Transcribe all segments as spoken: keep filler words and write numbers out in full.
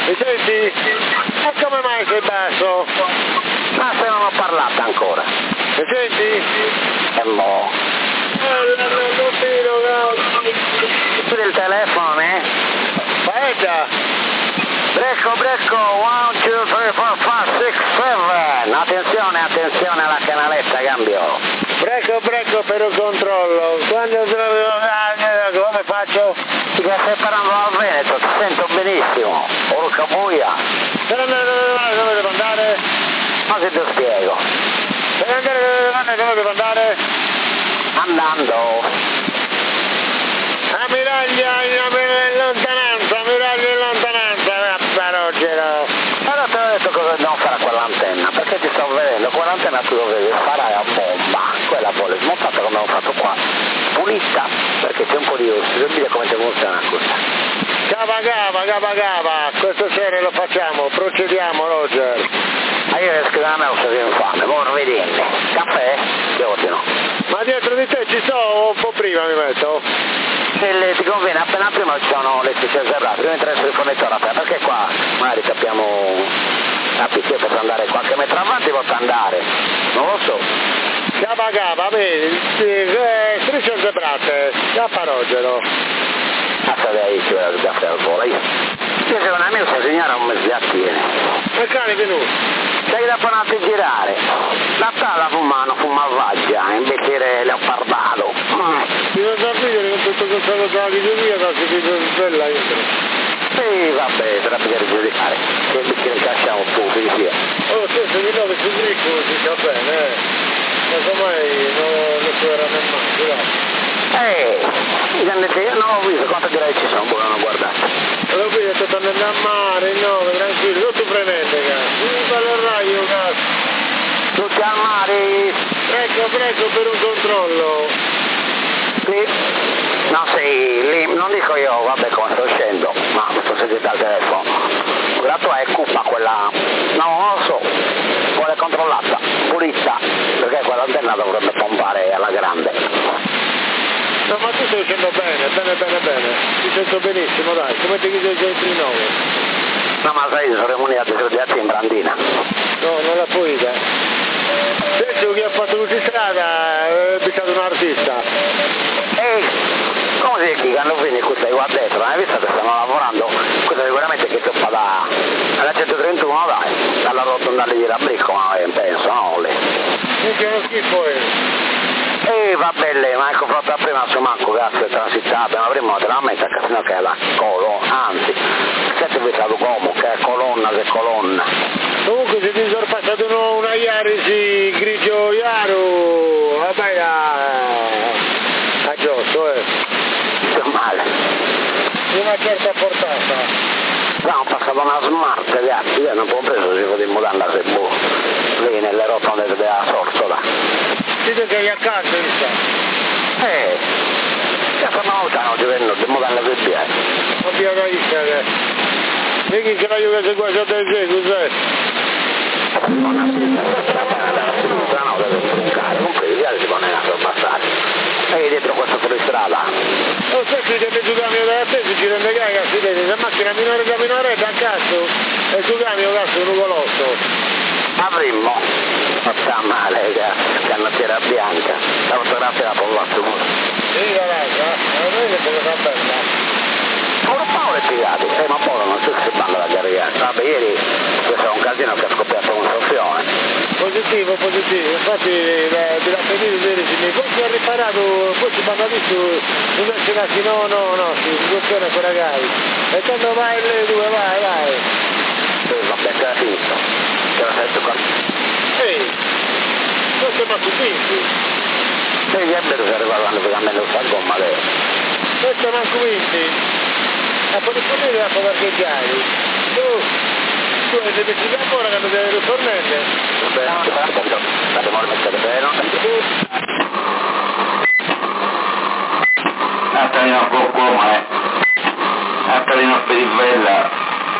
Mi senti? E come mai sei basso? Ma se non ho parlato ancora. Mi senti? E mo. Eh, non tiro, cazzo. Chiudi il telefono, eh? Paetta! Brecco, brecco, one, two, three, four, five, six, seven. Attenzione, attenzione alla canaletta, cambio. Brecco, brecco per un controllo. Quando come faccio? Ti stai parlando al Veneto, ti sento benissimo. Porca buia. Per andare dove devo andare? Ma che ti spiego? Per andare dove devo andare? Andando. Ammiraglia in lontananza, ammiraglia in lontananza, Rogero. Allora te ho detto cosa dobbiamo fare a quell'antenna, perché ti sto vedendo, quell'antenna tu dovevi fare a bomba, quella poi smontata come ho fatto qua, pulita, perché c'è un po' di ossido, vedi come ti funziona questa. Cava cava, cava cava, questo sera lo facciamo, procediamo Roger. Ma io riesco a me lo so che infame, ora vedende. Caffè? Che ordino? Ma dietro di te ci sto, un po' prima mi metto. Se le, ti conviene, appena prima ci sono le stesse serrate, prima interessa il fornitore a te, perché qua magari capiamo, capi che posso andare qualche metro avanti, posso andare, non lo so. Cava cava, vedi, strisce zebrate, cappa Rogero. Passa da ahí, ci vedo il caffè al volo, io. Io sono un amico, se signora non mi si attiene. E cane venuto? Sei da fare a girare. La tala fumano, fuma vaggia, invece le leopardato. Ti non sa vedere con tutto questo cosa che io via, che si dice bella entro. Sì, vabbè, per abitare giudicare. Che bicchiere cacciamo tutti, via. Oh, tu se mi dove si gricco si sa bene, eh. Ma com'è, non lo so era nemmeno, dai. Eh, io non ho visto quante direi ci sono, buono guardate. Lo vedo, sto andando a mare, no, tranquillo, non ti prendete, cazzo. Non vale il raio, cazzo. Tutti al mare. Prego, prego per un controllo. Sì. No, sì, lì, non dico io, vabbè come sto scendo, ma sto sentendo al telefono. La tua è cupa quella, no, non lo so, vuole controllata, pulita, perché quell'antenna dovrebbe pompare alla grande. No, ma tu stai dicendo bene, bene, bene, bene. Ti sento benissimo, dai, come ti chiedi già i nove? No, ma sai, sono remunerato di studiati in Brandina. No, non la puoi dire. Adesso chi ha fatto l'ultistrada è beccato un artista. Ehi, come si dice, quando vieni qui stai qua dentro, non hai visto che stanno lavorando? Questo sicuramente che toppa da, dalla centotrentuno, dai, dalla rotonda di Rabricco, ma penso, no, lì. Minchia, uno schifo è. E vabbè lei, ma ecco fatto prima su manco cazzo è transitata, ma prima te la metta che sennò che è la colonna, anzi, che ti è stato come, che è colonna, che è colonna. Comunque se ti sono passato uno, una Iarisi grigio Iaru, vabbè a, a giotto, eh. Che male. Di una certa portata. No, ho passato una smart, ragazzi, io non ho preso se potevo mudarla se boh, lì nelle rotonde della sorsola. Dite che è a casa, vista. Eh, che una volta non ci vengono, devo dare le via. Non ti capisco che... Vedi che la io che si guarda da te, cos'è? Non ha sinistra, no, deve truncare, non previ, si pone a passare. E dietro questa fuoristrada. Non so se deve tu cambio da te, si ci rende caga, si vede, la macchina minore da minore da cazzo, e tu cambio cazzo è un ugolotto. Avremmo, non sta male, canottiera bianca, la fotografia la pollazzo muro. Sì, guarda, non vedi come sta bella. Ora Paolo è piegato, eh, ma Paolo non so se si parla da carriera. Vabbè, ieri questo è un casino che ha scoppiato un soffione. Positivo, positivo, infatti di la pedina ieri si mi poi si è riparato, poi si parla di su, non si nasce, no, no, no, si funziona con ragazzi. E quando vai le due, vai, vai. Eh, vabbè, che era finito. Che era senso qua. Ehi, non siamo convinti. E gli alberi si arrivavano per almeno sta gomma lei. Non siamo convinti. A poter venire a parcheggiare. Tu, tu hai deciso ancora che non devi ritornare? Vabbè, non ti farà tanto. Dobbiamo rimettere bene, no? Attalino poco, ma è. Attalino per il bella.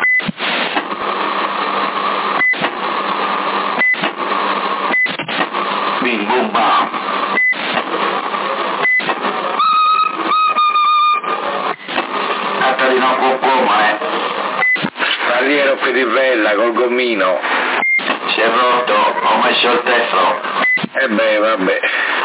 Bing, boom, bam. Attalino poco, ma è. Guerriero Pedivella col gommino. Si è rotto, ho messo il teflo. E beh, vabbè.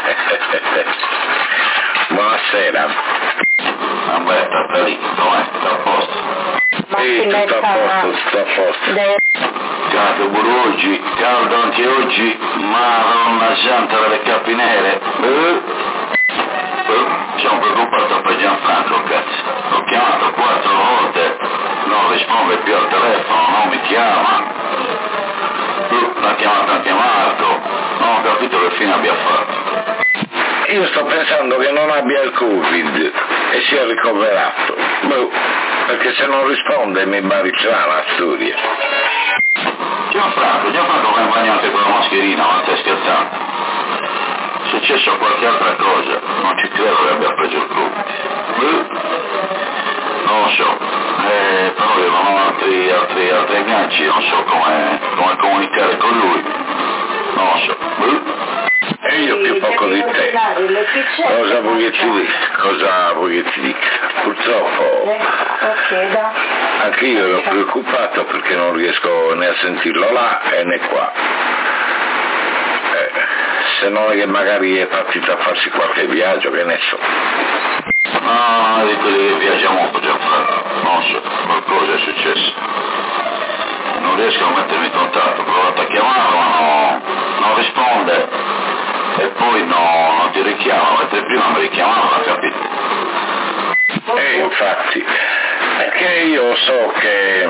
Buonasera. Vabbè, sta lì, com'è? Sta a posto. Sì, tutto a posto, tutto a posto. Caldo pure oggi, caldo anche oggi, Madonna Santa delle cappi nere. Eh? Eh? Sono preoccupato per Gianfranco, cazzo. L'ho chiamato quattro volte, non risponde più al telefono, non mi chiama. Eh, l'ha chiamato anche Marco, non ho capito che fine abbia fatto. Io sto pensando che non abbia il Covid e sia ricoverato. Boh, perché se non risponde mi bariccerà la storia. Gianfranco, Gianfranco va in bagno anche con la mascherina, ma stai scherzando? È successo qualche altra cosa, non ci credo che abbia preso il Covid. Eh, non lo so, eh, però io non ho altri, altri, altri agganci, non so come, come comunicare con lui, non lo so. Eh. E io più poco di te. Cosa vuoi che ti dica? Cosa vuoi che ti dica? Purtroppo anche io ero preoccupato perché non riesco né a sentirlo là e né qua. Eh, se non è che magari è partito a farsi qualche viaggio, che ne so. No, di quelli che viaggiamo già fatto, non so, qualcosa è successo. Non riesco a mettermi in contatto, ho provato a chiamarlo, ma no, non risponde. E poi no, non ti richiamo, mentre prima mi richiamava, capito? E infatti, perché io so che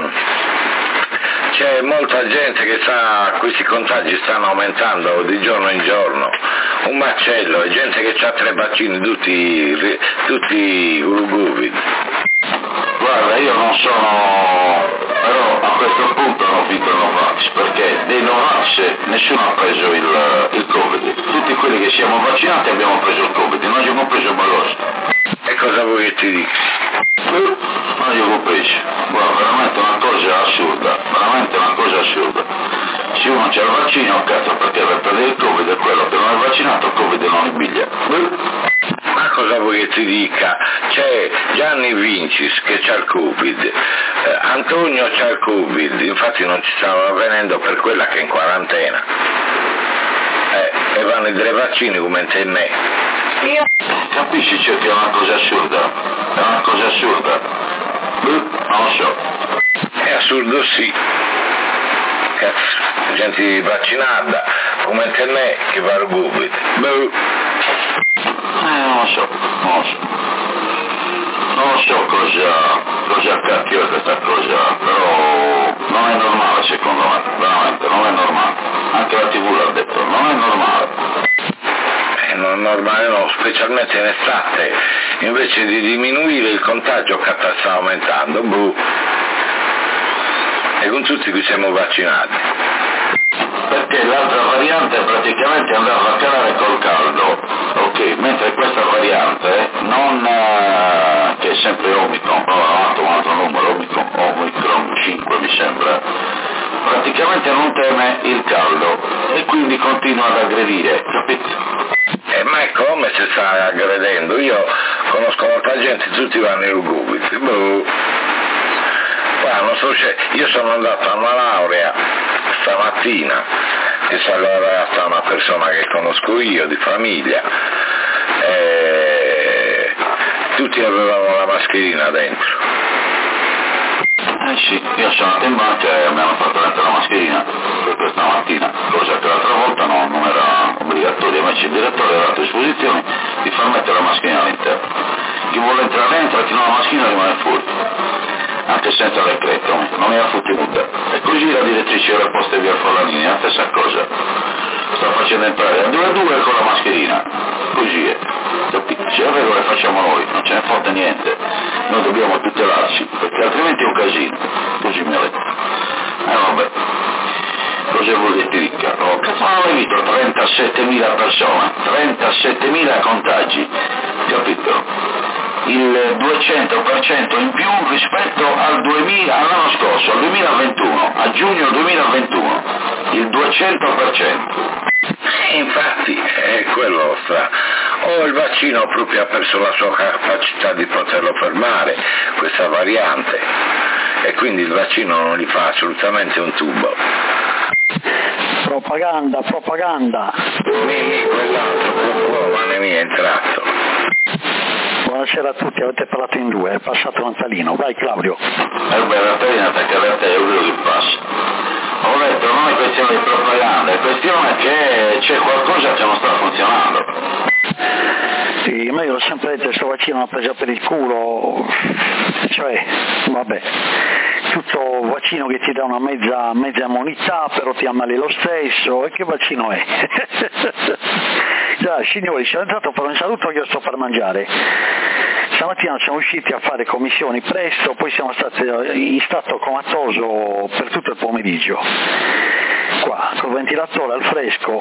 c'è molta gente che sa, questi contagi stanno aumentando di giorno in giorno, un macello, e gente che ha tre vaccini, tutti, tutti Covid. Guarda, io non sono, però a questo punto non vinco il Novax, perché dei Novax nessuno ha preso il, il Covid, tutti quelli che siamo vaccinati abbiamo preso il Covid, non abbiamo preso il Balosto. E cosa vuoi che ti dica? Non gli ho preso, guarda, veramente una cosa assurda, veramente una cosa assurda. Se uno c'è il vaccino, cazzo, perché per perdere il Covid è quello che non è vaccinato, il Covid non li piglia. Ma cosa vuoi che ti dica? C'è Gianni Vincis che c'ha il Covid, eh, Antonio c'ha il Covid, infatti non ci stava venendo per quella che è in quarantena. Eh, e vanno i tre vaccini come te e me. Io... Capisci cioè che è una cosa assurda? È una cosa assurda. Non lo so. È assurdo sì. Cazzo, gente vaccinata come te e me che va al Covid. Boh. Eh, non lo so, non lo so. Non lo so cosa, cosa cacchio è questa cosa, però non è normale secondo me, veramente, non è normale. Anche la tivù l'ha detto, non è normale. Eh, non è normale no, specialmente in estate, invece di diminuire il contagio che sta aumentando, boh. E con tutti qui siamo vaccinati. Perché l'altra variante praticamente andava a calare col caldo, ok, mentre questa variante non, eh, che è sempre Omicron, però ha fatto un altro numero, Omicron, Omicron cinque mi sembra, praticamente non teme il caldo e quindi continua ad aggredire, capito? Eh, ma è come se sta aggredendo? Io conosco molta gente, tutti vanno in Covid, boh. Qua non so se... Io sono andato a una laurea stamattina, che si è laureata una persona che conosco io, di famiglia, e tutti avevano la mascherina dentro. Eh sì, io sono andato in banca e mi hanno fatto mettere la mascherina per questa mattina, cosa che l'altra volta no, non era obbligatoria, invece il direttore aveva dato disposizione di far mettere la mascherina all'interno. Chi vuole entrare dentro, chi non ha la mascherina rimane fuori. Anche senza decreto, non era futtenuta. E così la direttrice della posta via Forlanini, la stessa cosa. Sta facendo entrare a due a due con la mascherina. Così è. Se le regole facciamo noi, non ce ne fotte niente. Noi dobbiamo tutelarci, perché altrimenti è un casino. Così mi ha detto. Eh vabbè. Cosa vuol dire ricca? Oh, cazzo non hai visto trentasettemila persone, trentasettemila contagi, capito? Il duecento per cento in più rispetto al duemila, all'anno scorso, al duemilaventuno, a giugno duemilaventuno, il duecento per cento. Infatti è quello sta. O il vaccino proprio ha perso la sua capacità di poterlo fermare, questa variante, e quindi il vaccino non gli fa assolutamente un tubo. Propaganda, propaganda. Mimì, quell'altro cucù, ma ne mi è entrato. Buonasera a tutti, avete parlato in due, è passato Natalino. Vai Claudio. Eh beh, Natalino attacca a te, è quello che passa. Ho detto, non è questione di propaganda, è questione che c'è qualcosa che non sta funzionando. Sì, ma io l'ho sempre detto, questo vaccino l'ho preso per il culo, cioè, vabbè, tutto vaccino che ti dà una mezza, mezza immunità, però ti ammali lo stesso, e che vaccino è? Già, signori, sono entrato per un saluto che io sto per mangiare. Stamattina siamo usciti a fare commissioni presto, poi siamo stati in stato comatoso per tutto il pomeriggio. Qua, col ventilatore al fresco,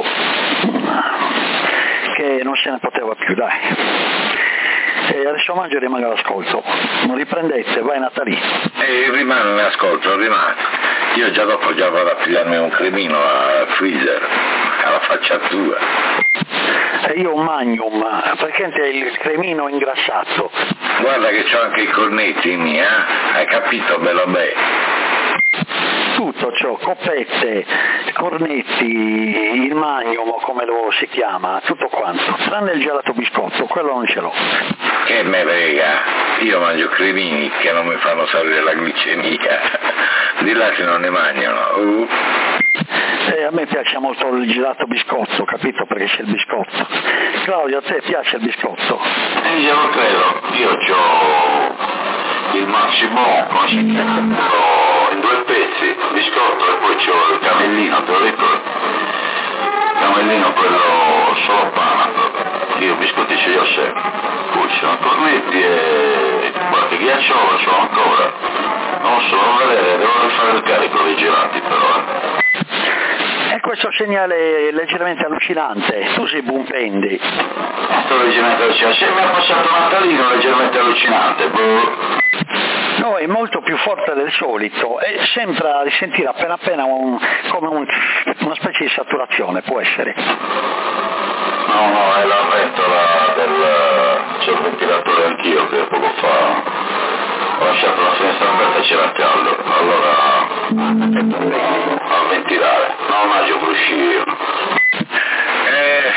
che non se ne poteva più, dai. E adesso mangio e rimango all'ascolto. Non riprendete, vai Natalì. E rimane in ascolto, rimane. Io già dopo già vado a pigliarmi un cremino al freezer, alla faccia tua. E io un magnum, perché è il cremino ingrassato. Guarda che c'ho anche i cornetti miei, eh? Hai capito, bello beh? Tutto ciò, coppette, cornetti, il magnum, come lo si chiama, tutto quanto, tranne il gelato biscotto, quello non ce l'ho. Che me frega, io mangio cremini che non mi fanno salire la glicemia, di là che non ne mangiano. Uh. E a me piace molto il gelato biscotto, capito, perché c'è il biscotto. Claudio, a te piace il biscotto? Eh, io lo credo, io ho il Maximum, come si chiama? In due pezzi, biscotto, e poi c'ho il camellino, te lo ricordo? Il camellino quello solo pana, io biscotti ce li ho sempre. Poi ci sono cornetti e qualche ghiacciolo ce l'ho ancora. Non so, non vedere, devo rifare il carico dei gelati però. E questo segnale è leggermente allucinante, tu sei bumpendi. Sto leggermente allucinante, se mi ha passato Natalino leggermente allucinante, boh. No, è molto più forte del solito e sembra di sentire appena appena un, come un, una specie di saturazione, può essere. No, no, è la ventola del... c'è il ventilatore anch'io che poco fa ho lasciato la finestra aperta e c'era caldo, allora a ventilare, non mangio bruscio. Eh,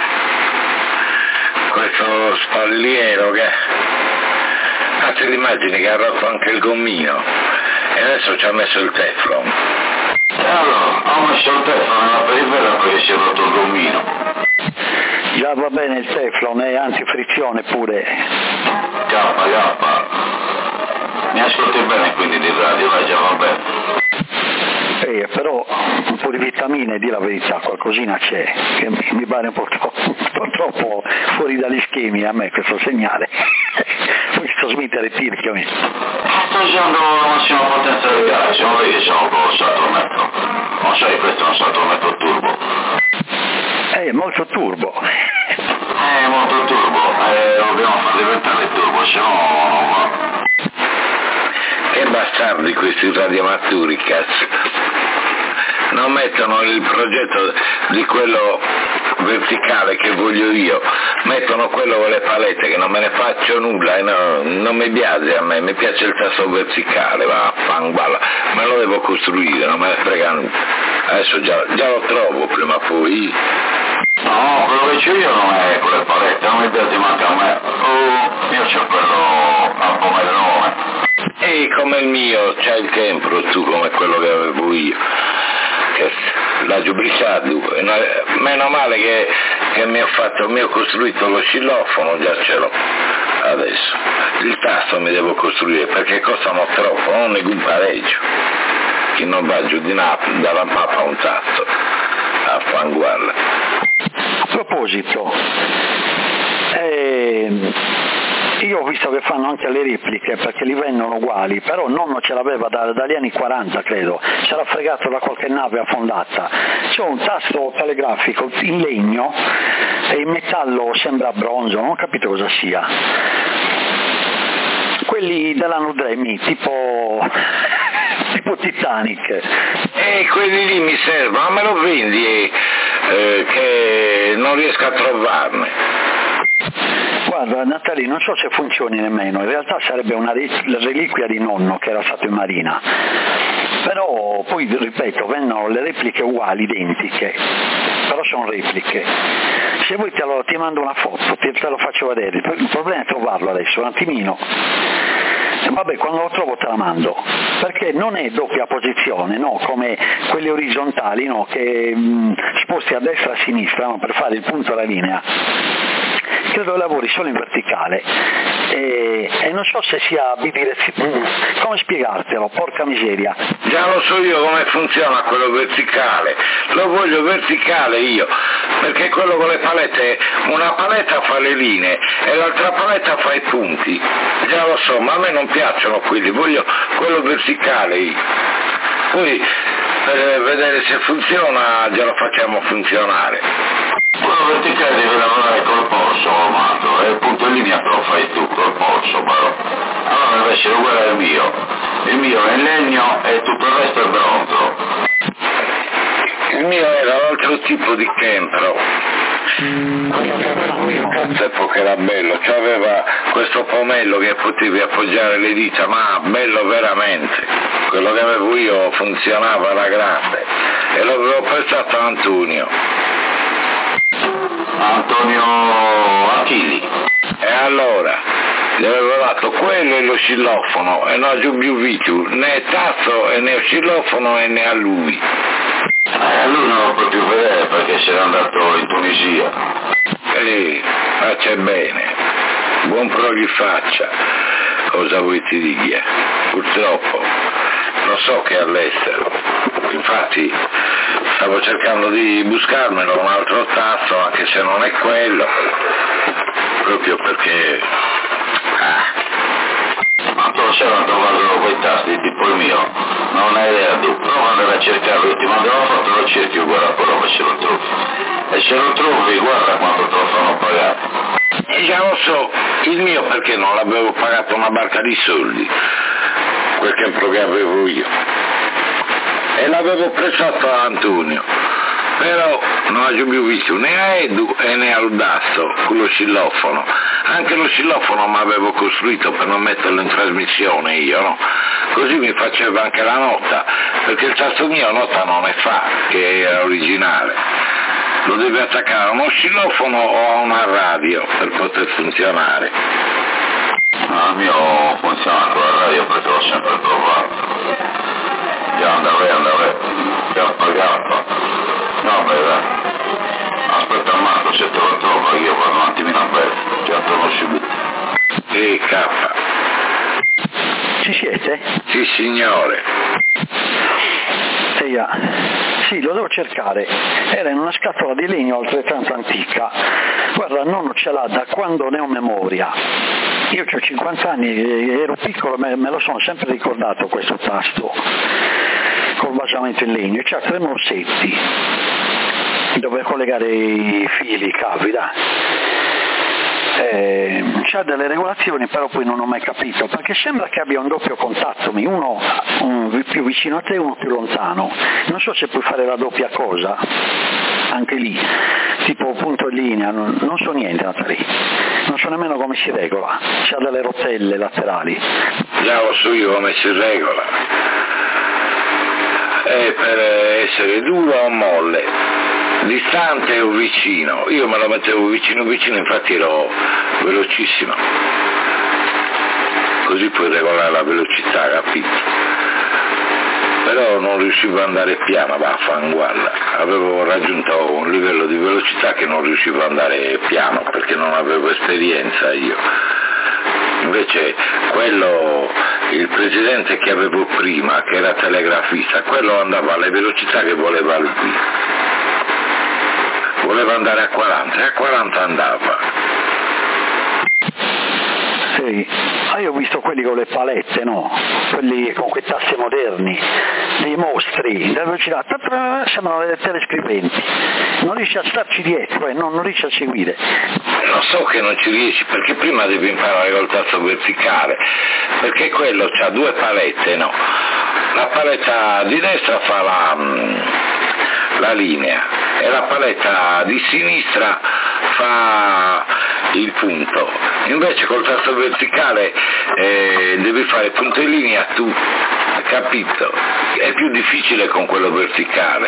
questo spalliero che... Ah, te l'immagini che ha rotto anche il gommino e adesso ci ha messo il teflon. E allora, ho messo il teflon nella periferia perché si è rotto il gommino. Già va bene il teflon e antifrizione pure. Kappa, kappa. Mi ascolti bene quindi di radio, vai, già va bene. Eh, però un po' di vitamine, di la verità, qualcosina c'è, che mi, mi pare un po', troppo, un po' troppo fuori dagli schemi a me questo segnale. Questo smettere tirchio a me. Sto usando la massima potenza del gas, non vedi che siamo con il salto metro. Non sai, questo è un salto metro turbo. È molto turbo. È molto turbo, eh, dobbiamo far diventare turbo, se no non va. Che bastardi questi radioamatori, cazzo. Non mettono il progetto di quello verticale che voglio io, mettono quello con le palette che non me ne faccio nulla e no, non mi piace a me, mi piace il tasto verticale, va, fanguala, me lo devo costruire, non me ne frega nulla. Adesso già, già lo trovo prima o poi. No, quello che c'ho io non è con le palette, non mi piace manca a me. Oh, io c'ho quello a pomerone. E come il mio, c'hai il Kempro tu come quello che avevo io. Che l'ha giubricato, meno male che, che mi ho fatto, mi ho costruito lo xylofono, già ce l'ho adesso. Il tasto mi devo costruire perché costano troppo, non ne un pareggio. Che non va giù di Napoli, dalla mappa un tasto, a fanguarla. A proposito, eh, io ho visto che fanno anche le repliche perché li vendono uguali, però nonno ce l'aveva da, dagli anni quaranta credo, ce l'ha fregato da qualche nave affondata. C'è un tasto telegrafico in legno e in metallo sembra bronzo, non ho capito cosa sia. Quelli della Nudremi, tipo, tipo Titanic. E quelli lì mi servono, ma me lo vendi eh, che non riesco a trovarne. Guarda Natalì, non so se funzioni nemmeno, in realtà sarebbe una reliquia di nonno che era stato in marina, però poi ripeto, vennero le repliche uguali, identiche, però sono repliche. Se vuoi te lo, ti mando una foto, te, te lo faccio vedere, il problema è trovarlo adesso, un attimino. Vabbè, quando lo trovo te la mando, perché non è doppia posizione, no, come quelle orizzontali, no, che mh, sposti a destra e a sinistra, no, per fare il punto alla linea. Credo lavori solo in verticale e, e non so se sia bidirezione, come spiegartelo, porca miseria. Già lo so io come funziona quello verticale, lo voglio verticale io, perché quello con le palette, una paletta fa le linee e l'altra paletta fa i punti, già lo so, ma a me non piacciono quelli, voglio quello verticale io. Poi per vedere se funziona già lo facciamo funzionare. Quello verticale deve lavorare col polso, Amato, e il punto in linea te lo fai tu col polso, però. Allora invece è uguale al mio. Il mio è in legno e tutto il resto è bronzo. Il mio era l'altro tipo di Kempro. Cazzo, che era bello, c'aveva questo pomello che potevi appoggiare le dita, ma bello veramente. Quello che avevo io funzionava alla grande e l'avevo prestato a Antonio. Antonio Achilli. E allora gli avevo dato quello e lo oscillofono e non ho più visto né tasto e né oscillofono e né a lui. Eh, lui non lo può più vedere perché se n'è andato in Tunisia. E faccia bene, buon pro gli faccia, cosa vuoi ti dica? Purtroppo lo so che è all'estero, infatti stavo cercando di buscarmelo un altro tasto anche se non è quello, proprio perché ah. Ma tu c'era a trovarlo quei tasti tipo il mio, non hai idea tu, prova ad andare a cercarlo, ti mando la foto, lo cerchi uguale a quello che ce lo trovi. E se lo trovi guarda quanto te lo fanno pagare. E già lo so, il mio perché non l'avevo pagato una barca di soldi, quel tempo che avevo io. E l'avevo prestato a Antonio, però non ho più visto né a Edu e né al Dasto con lo xillofono, anche lo xillofono mi avevo costruito per non metterlo in trasmissione io, no? Così mi faceva anche la nota, perché il tasto mio nota non ne fa, che era originale, lo devi attaccare a uno xillofono o a una radio per poter funzionare. Ma il mio funziona con la radio perché l'ho sempre provato. Già andare, andare, già pagato. No, beh, dai. Aspetta Marco, se te lo trovo io vado un attimino a bere, già torno subito. E K. Ci siete? Sì signore. Eia. Sì, lo devo cercare, era in una scatola di legno altrettanto antica, guarda, nonno ce l'ha da quando ne ho memoria. Io ho cinquanta anni, ero piccolo, me, me lo sono sempre ricordato questo tasto col basamento in legno, c'ha tre morsetti dove collegare i fili, i cavi, dai. Eh, c'ha delle regolazioni, però poi non ho mai capito, perché sembra che abbia un doppio contatto, uno un, più vicino a te e uno più lontano. Non so se puoi fare la doppia cosa anche lì, tipo punto in linea, non, non so niente Natalì, non so nemmeno come si regola, c'ha delle rotelle laterali. Già lo so io come si regola, è per essere duro o molle, distante o vicino. Io me lo mettevo vicino vicino, infatti ero velocissimo, così puoi regolare la velocità, capito? Però non riuscivo ad andare piano, vaffanguarda, avevo raggiunto un livello di velocità che non riuscivo ad andare piano perché non avevo esperienza io. Invece quello, il presidente che avevo prima, che era telegrafista, quello andava alle velocità che voleva lui. Voleva andare a quaranta e a quaranta andava. Sì, ah, io ho visto quelli con le palette, no? Quelli con quei tassi moderni, dei mostri, la velocità, sembrano delle telescriventi, non riesci a starci dietro, eh, non, non riesci a seguire. Lo so che non ci riesci, perché prima devi imparare col tasto verticale, perché quello c'ha due palette, no? La paletta di destra fa la, la linea e la paletta di sinistra fa il punto. Invece col tasto verticale eh, devi fare punto e linea tu, capito? È più difficile con quello verticale.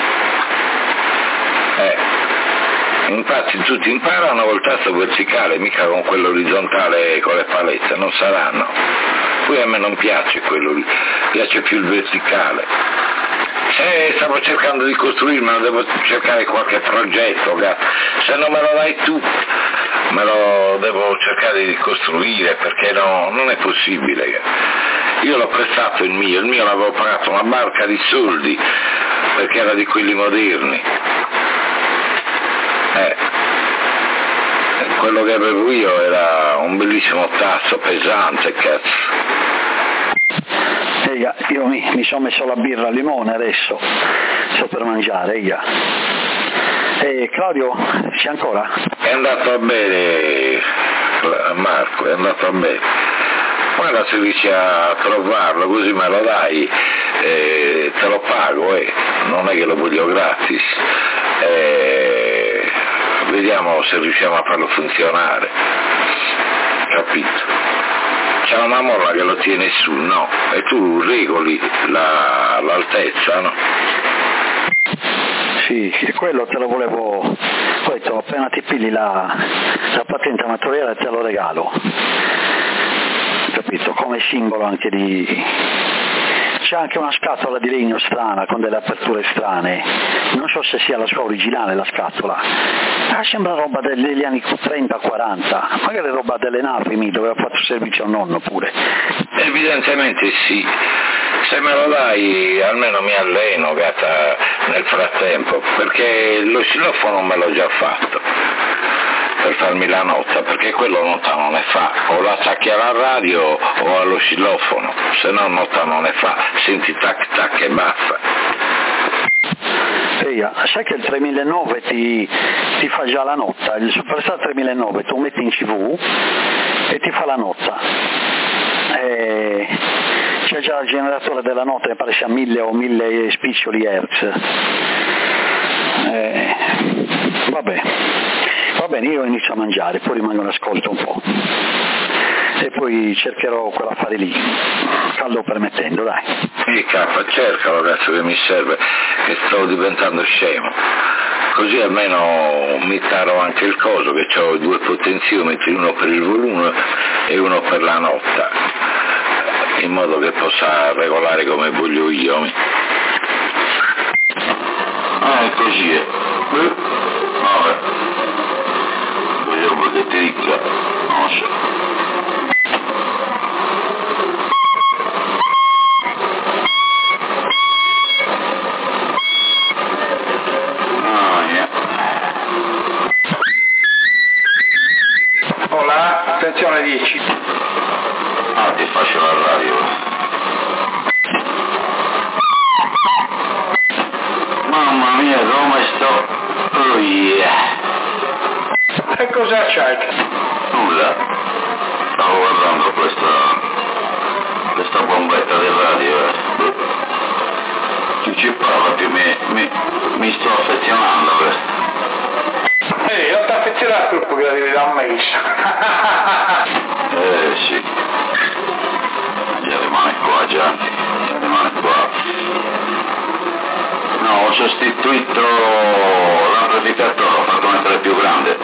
Eh. Infatti tutti imparano col tasto verticale, mica con quello orizzontale con le palette, non saranno. Poi a me non piace quello lì, piace più il verticale. Se stavo cercando di costruirmelo, devo cercare qualche progetto, se non me lo dai tu, me lo devo cercare di costruire, perché no, non è possibile. Io l'ho prestato il mio, il mio l'avevo pagato una barca di soldi, perché era di quelli moderni. Eh, quello che avevo io era un bellissimo tasto pesante, cazzo. Eia, io mi, mi sono messo la birra al limone adesso, sto per mangiare, eia. E Claudio, c'è ancora? È andato bene, Marco, è andato bene. Guarda se riesci a trovarlo, così me lo dai, eh, te lo pago, eh. Non è che lo voglio gratis. Eh, vediamo se riusciamo a farlo funzionare, capito? C'è una molla che lo tiene su, no? E tu regoli la, l'altezza, no? Sì, quello te lo volevo, ho detto appena ti pigli la, la patente amatoriale te lo regalo, capito? Come simbolo anche di... C'è anche una scatola di legno strana con delle aperture strane, non so se sia la sua originale la scatola, ah, sembra roba degli anni trenta quaranta, magari roba delle navi dove ho fatto servizio a nonno pure. Evidentemente sì, se me lo dai almeno mi alleno gata, nel frattempo, perché lo xilofono me l'ho già fatto per farmi la nota, perché quello nota non ne fa, o la attacchi alla radio o allo xilofono, se no nota non ne fa, senti tac tac e basta. Eia, sai che il tremilanove ti, ti fa già la nota, il Superstar tremilanove tu metti in cv e ti fa la nota, e c'è già il generatore della nota, mi pare sia mille o mille spiccioli hertz, e, vabbè. Va bene, io inizio a mangiare, poi rimango in ascolto un po'. E poi cercherò quell'affare lì, caldo permettendo, dai. Sì, cazzo, cercalo, cazzo, che mi serve, che sto diventando scemo. Così almeno mi taro anche il coso, che ho due potenziometri, uno per il volume e uno per la nota, in modo che possa regolare come voglio io. Ah, è così, eh. Vabbè. Voglio che ti ricca, non so. Ah, yeah. Hola, attenzione dieci. Ah, ti faccio la radio. Mamma mia, come sto? Oh yeah. E cosa c'hai? Nulla. Stavo guardando questa questa bombetta del radio. Eh. Chi ci parla più mi, mi, mi sto affezionando. Eh. Ehi, non ti affezionare al gruppo che la devi da messa. Eh sì. Già rimane qua già. Già rimane qua. No, ho sostituito l'amplificatore, l'ho fatto mettere più grande.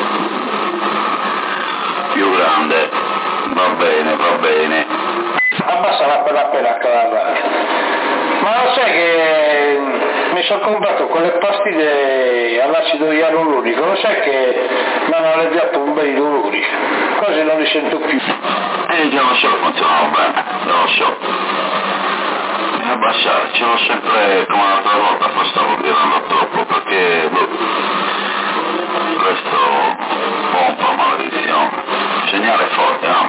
Più grande. Va bene, va bene. Abbassa la per appena la ma lo sai che mi sono comprato quelle pastille all'acido ialuronico, lo sai che mi hanno alleviato un bel dolori, quasi non li sento più. Eh già lo so, funzionava bene, lo so. E abbassare, ce l'ho sempre come l'altra volta, poi stavo tirando troppo perché boh, questo pompa maledizione. Il segnale è forte, no?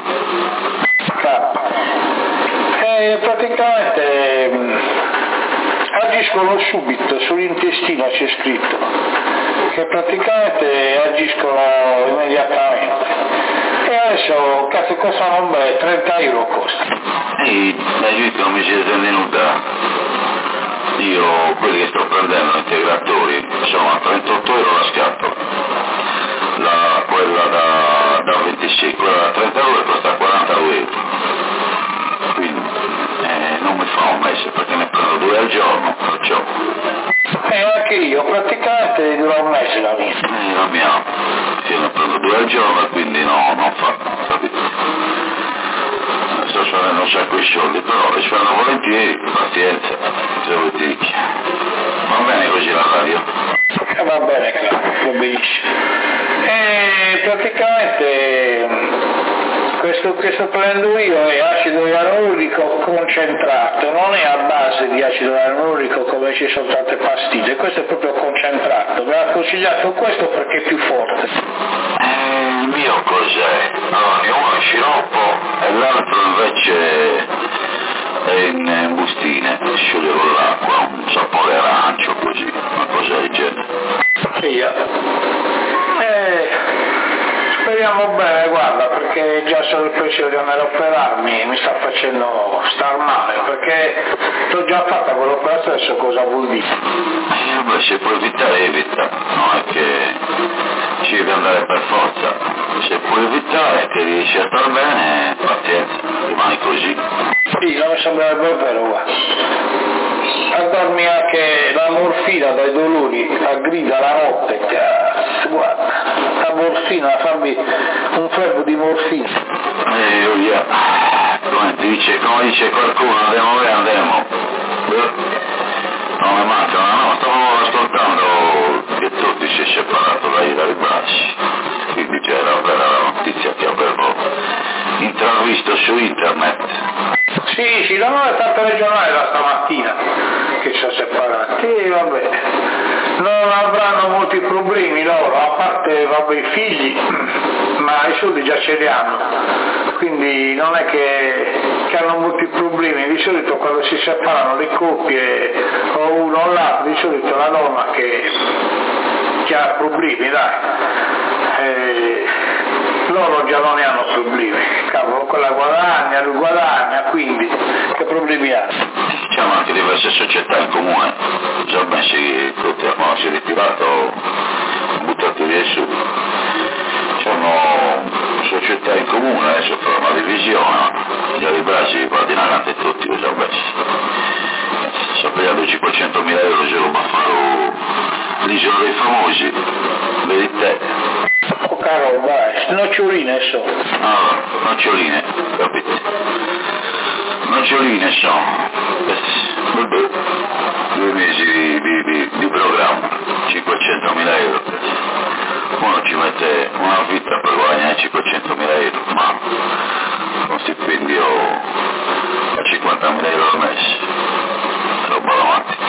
E praticamente mh, agiscono subito sull'intestino, c'è scritto che praticamente agiscono immediatamente, e adesso cazzo costano un bel trenta euro costa. Ehi, dai giù che non mi siete venuta, io quelli che sto prendendo integratori sono a trentotto euro la scatola, la, quella da da ventisei, quella da trentadue costa quarantadue euro, quindi eh, non mi fa un mese perché ne prendo due al giorno, perciò. E eh, anche io, praticamente dura un mese la mia. Eh, la mia, io ne prendo due al giorno e quindi no, non fa, capito? Sto spendendo un sacco di soldi, però li spendo volentieri, pazienza, se vuoi dire. Va bene così la radio? Eh, va bene, claro, va benissimo. E praticamente questo che sto prendendo io è acido ialuronico concentrato, non è a base di acido ialuronico come ci sono tante pastiglie, questo è proprio concentrato, mi ha consigliato questo perché è più forte. Eh, il mio cos'è? Allora, uno è sciroppo e l'altro invece è in bustine, scioglie con l'acqua, un sapore arancio così, una cosa del genere. Sì, eh, speriamo bene, guarda, perché già solo il pensiero di andare a operarmi mi sta facendo star male, perché l'ho già fatta quell'operazione, so cosa vuol dire. Eh, beh, se puoi evitare, evita, non è che ci devi andare per forza, se puoi evitare che riesci a star bene, pazienza, rimani così. Sì, non mi sembrerebbe vero, guarda. A darmi anche la morfina dai dolori a grida la notte, cazzo, guarda, la morfina, fammi un freddo di morfina. Eh, oh yeah. come, dice, come dice qualcuno, andiamo via, andiamo. Non mi manca, no, stavo ascoltando che tutti si è separato dai, dai bracci, quindi c'era bella la notizia che avevo intravisto su internet. Sì, sì, non è stato regionale da stamattina che ci sono separati, e vabbè, non avranno molti problemi loro, a parte vabbè, i figli, ma i soldi già ce li hanno, quindi non è che, che hanno molti problemi. Di solito quando si separano le coppie o uno o l'altro, di solito è la donna che, che ha problemi, dai. Eh, loro già non ne hanno problemi, cavolo, quella guadagna, lui guadagna, quindi che problemi ha? Diciamo anche diverse società in comune, già messi tutti, quando si è ritirato, buttati via su. Sono società in comune, adesso per una divisione, gli alibrasi guardano avanti tutti, già messi. Sappiamo cinquecentomila euro se lo va a fare l'isola dei famosi, vedi te. Oh caro, vai, noccioline so. Ah, noccioline, capite? Noccioline sono. Vabbè, due mesi di, di, di, di programma, cinquecentomila euro. Uno ci mette una vita per guadagnare cinquecentomila euro, ma uno stipendio a cinquantamila euro al mese. Roba romantica.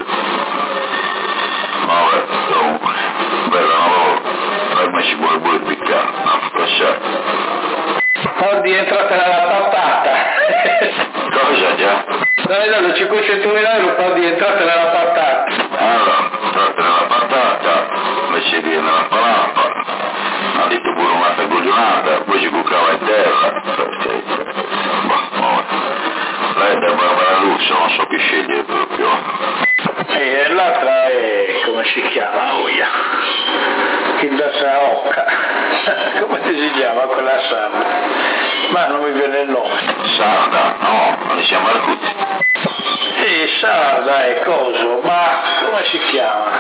Vabbè, comunque, bella lavoro. Per me ci vuole pure piccare, non scassare. Oggi è entrata nella patata. Cosa già? Dai, dato cinquecentomila euro, poi è entrata nella patata. Allora, entrate nella patata, invece di nella palapa, ha detto pure un'altra coglionata, poi ci bucava in terra. Boh, lei è da Barbara Lusso, non so chi scegliere proprio. E l'altra è, come si chiama, Oia? Che da Saocca. Come si chiama quella sarda? Ma non mi viene il nome. Sarda? No, non li siamo Arcuti. Sì, sarda è coso, ma come si chiama?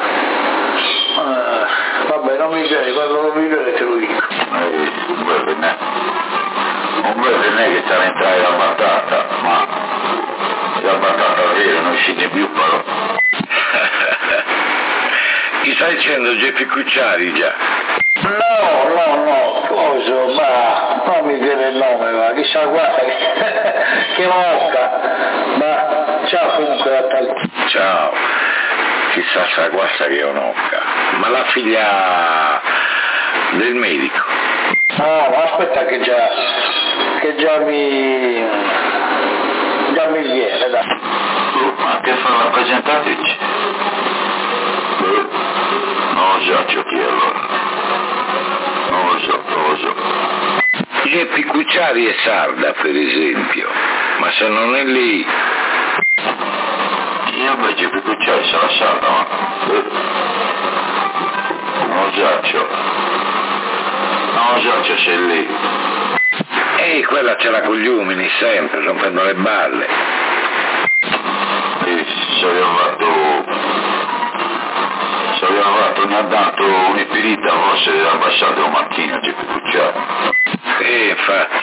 Uh, vabbè, non mi viene, quando non mi viene te lo dico. Eh, un bel venè. Un bel venè che sta a entrare la patata, ma la patata vera non scende più però. Chi stai dicendo Geppi Cucciari già? No, no, no, coso, ma non mi viene il nome, ma chissà, guarda che, che mocca. Ma ciao comunque a tal. Ciao, chissà sa guasta che è un'occa. Ma la figlia del medico? No, ma aspetta che già, che già mi, già mi viene, dai. Ma che fa la presentatrice? Non lo so, c'ho chi è allora. Non lo so, non lo so. Geppi Cucciari è sarda, per esempio, ma se non è lì... Io invece Geppi Cucciari sarà sarda, ma... Non lo so, c'ho. No, Giorgio c'è lì. E quella ce l'ha con gli umini sempre, rompendo le balle. E se aveva fatto, se aveva fatto ogni tanto un'ipirita, forse era abbassato la macchina, c'è più cucciato. E infatti.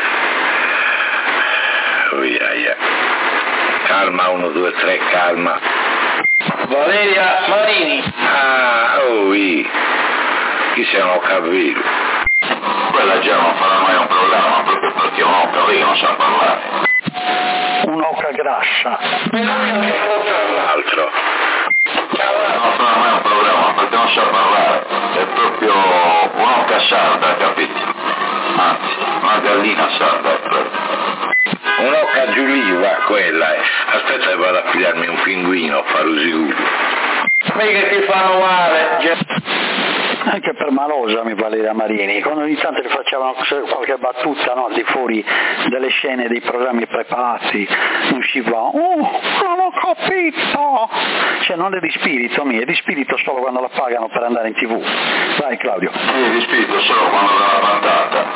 Oh, yeah, yeah. Calma, uno, due, tre, calma. Valeria Marini. Ah, oh, i. Chi se non ho capito? Quella già non farà mai un programma, proprio perché un'oca lì non sa parlare. Un'oca grassa. L'altro. Non farà mai un programma perché non sa parlare, è proprio un'oca sarda, capito? Anzi, una gallina sarda è proprio. Un'oca giuliva quella, eh. Aspetta che vado a pigliarmi un pinguino a fare sicuro. Mica ti fanno male. Anche per Malosa mi Valeria Marini, quando ogni tanto le facevano qualche battuta, no, al di fuori delle scene dei programmi preparati, usciva, oh, non ho capito, cioè non è di spirito mio, è di spirito solo quando la pagano per andare in tv. Vai Claudio. È di spirito solo quando dà la patata.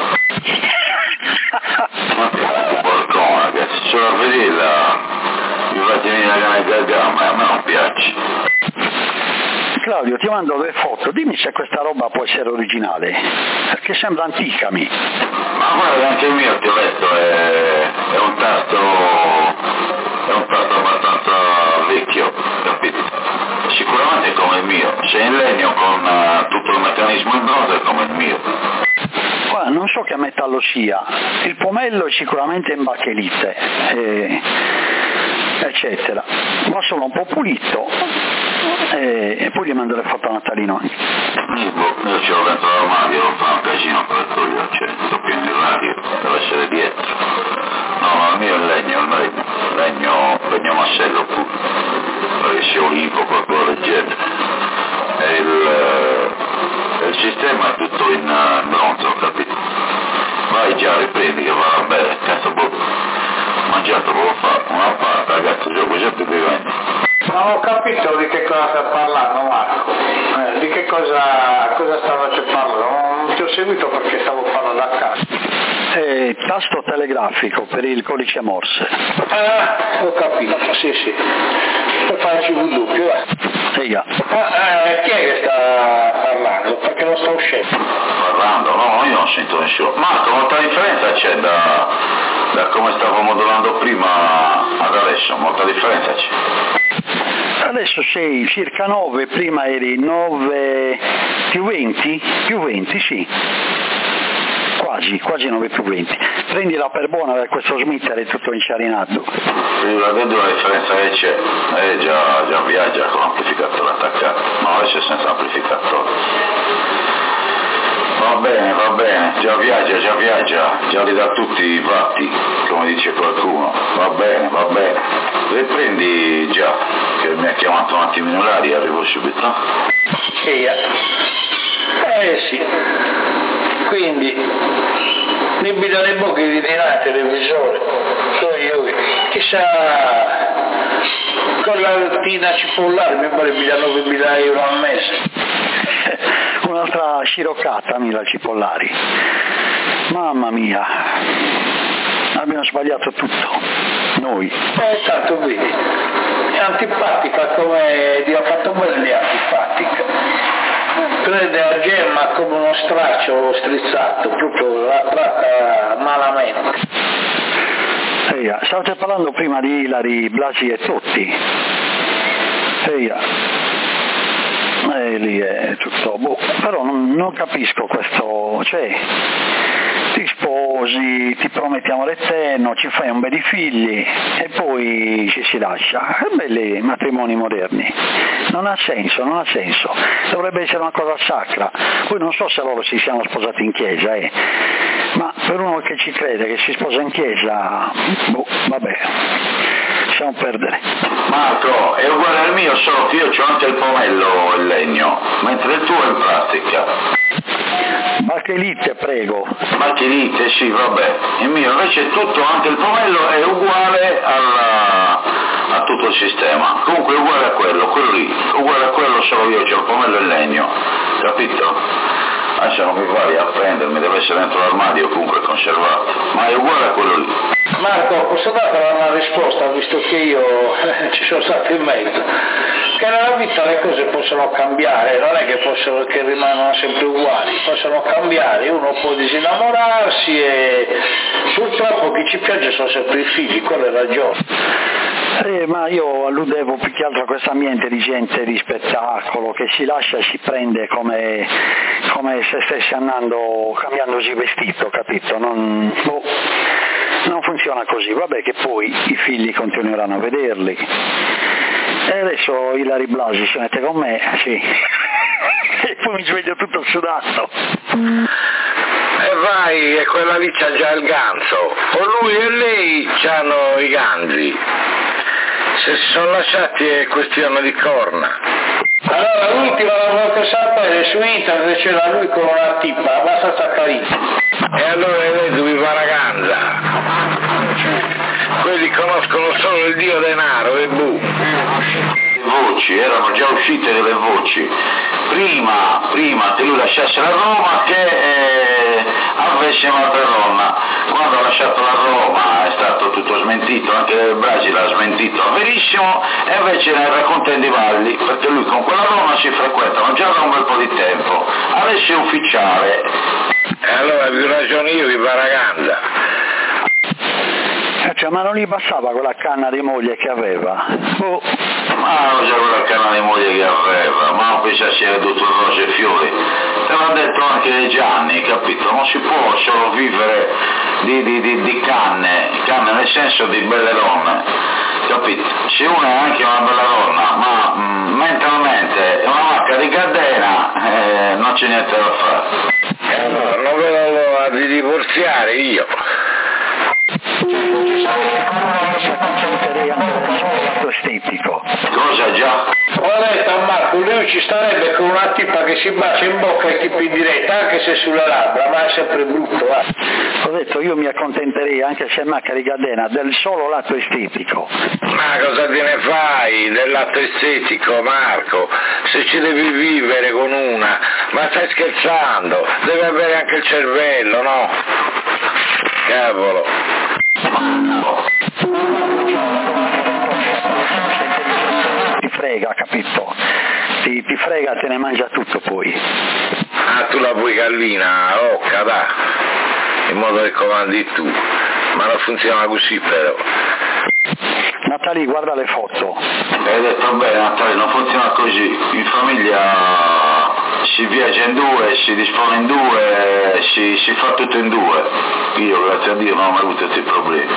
Ma che porcone, ragazzi, solo a vederla mi fa venire la gana di cagare, ma a me non piace. Claudio, ti mando due foto, dimmi se questa roba può essere originale, perché sembra antica a me. Ma guarda, anche il mio, ti ho detto, è, è un tasto, è un tasto abbastanza vecchio, capito? Sicuramente è come il mio, se è in legno con uh, tutto il meccanismo in bronzo è come il mio. Guarda, non so che metallo sia, il pomello è sicuramente in bachelite, eh, eccetera, ma sono un po' pulito. E, e poi gli mando le foto a Natalino. Io ce l'ho dentro l'armadio, non fa un casino per togliere, cioè, sto pieno di radio, deve essere dietro. No, ma il mio è legno, il legno, legno, legno massello pure, perché sia olimpo, qualcosa del genere. E il, il sistema è tutto in uh, bronzo, capito? Vai già, riprendi che va bene, cazzo, boh, mangiato poco fa, una parte, ragazzi, gioco sempre più grande. Non ho capito di che cosa sta parlando Marco, eh, di che cosa, cosa stavate parlando, non ti ho seguito perché stavo parlando a casa. Eh, tasto telegrafico per il codice Morse. Ah, ho capito, sì sì, per farci un dubbio, eh. Sì, yeah. Ah, eh, chi è che sta parlando? Perché non sto uscendo. Parlando, no, io non sento nessuno. Marco, molta differenza c'è da, da come stavo modulando prima ad adesso, molta differenza c'è. Adesso sei circa nove, prima eri nove più venti, più venti, sì, quasi, quasi nove più venti. Prendila per buona per questo smitter è tutto inciarinato. Sì, la vedo la differenza che c'è, eh, già, già viaggia con l'amplificatore attaccato, no, adesso è senza amplificatore. Va bene, va bene, già viaggia, già viaggia, già li dà tutti i vatti, come dice qualcuno, va bene, va bene. Riprendi già, che mi ha chiamato un attimino l'aria, arrivo subito. Sì, eh sì, quindi mi dalle bocche di là, televisore, so io che chissà, con la lattina cipollare mi pare mi dà novemila euro al mese. Un'altra sciroccata, Mila Cipollari. Mamma mia, abbiamo sbagliato tutto, noi. Eh, tanto vedi, è antipatica come Dio ha fatto bene, è antipatica. Prende la gemma come uno straccio strizzato, proprio la tratta malamente. Ehi, stavate parlando prima di Ilari, Blasi e Totti. Ehi, e lì è tutto, boh, però non, non capisco questo, cioè ti sposi, ti promettiamo l'eterno, ci fai un bel di figli e poi ci si lascia, belli matrimoni moderni, non ha senso, non ha senso, dovrebbe essere una cosa sacra, poi non so se loro si siano sposati in chiesa, eh. Ma per uno che ci crede, che si sposa in chiesa, boh, vabbè, lasciamo perdere. Marco, è uguale al mio, solo che io ho anche il pomello in legno, mentre il tuo è in plastica. Bachelite, prego. Bachelite, sì, vabbè. Il mio invece è tutto, anche il pomello è uguale alla, a tutto il sistema. Comunque è uguale a quello, quello lì, uguale a quello, solo io c'ho il pomello in legno, capito? adesso non mi vai a prendermi, deve essere dentro l'armadio o comunque conservato, ma è uguale a quello lì. Marco, posso dare una risposta, visto che io ci sono stato in mezzo, che nella vita le cose possono cambiare, non è che, possono, che rimangono sempre uguali, possono cambiare, uno può disinnamorarsi e purtroppo chi ci piace sono sempre i figli, quella è ragione. Eh, ma io alludevo più che altro a questo ambiente di gente di spettacolo che si lascia e si prende come, come se stesse andando, cambiandosi vestito, capito? Non, boh, non funziona così, vabbè che poi i figli continueranno a vederli. E adesso Ilari Blasi si mette con me, sì, e poi mi sveglio tutto sudato. E vai, e quella lì c'ha già il ganzo, o lui e lei c'hanno i ganzi. Se si sono lasciati è questione di corna. Allora l'ultima la che sapere su internet c'era lui con una tipa abbastanza carina. E allora lei doveva raganza. Quelli conoscono solo il dio denaro e bu. Voci, erano già uscite delle voci, prima, prima che lui lasciasse la Roma che eh, avesse un'altra donna. Quando ha lasciato la Roma è stato tutto smentito, anche il Brasile ha smentito verissimo, e invece ne racconta in Divalli, perché lui con quella Roma si frequentano già da un bel po' di tempo, adesso è ufficiale. E allora più ragione io di Paraganza. Cioè, ma non gli passava quella canna di moglie che aveva? Oh. Ma non c'è quella canna di moglie che aveva, ma non pensa sia veduto rose e fiori. Te l'ha detto anche Gianni, capito? Non si può solo vivere di, di, di, di canne, canne nel senso di belle donne, capito? Se una è anche una bella donna, ma mh, mentalmente è una macca di catena, eh, non c'è niente da fare. E allora non vedo l'ora di divorziare io. Estetico. Cosa già? Ho detto a Marco, lui ci starebbe con una tipa che si bacia in bocca e tipo in diretta, anche se sulle labbra, ma è sempre brutto. Eh. Ho detto io mi accontenterei, anche se è macca di catena, del solo lato estetico. Ma cosa te ne fai del lato estetico, Marco? Se ci devi vivere con una, ma stai scherzando? Devi avere anche il cervello, no? Cavolo. Ti frega, capito? Ti, ti frega, te ne mangia tutto poi. Ah, tu la vuoi gallina, occa, da, in modo che comandi tu, ma non funziona così però. Natali, guarda le foto. Hai detto bene, Natali, non funziona così. In famiglia si viaggia in due, si dispone in due, si, si fa tutto in due. Io, grazie a Dio, non ho mai avuto questi problemi.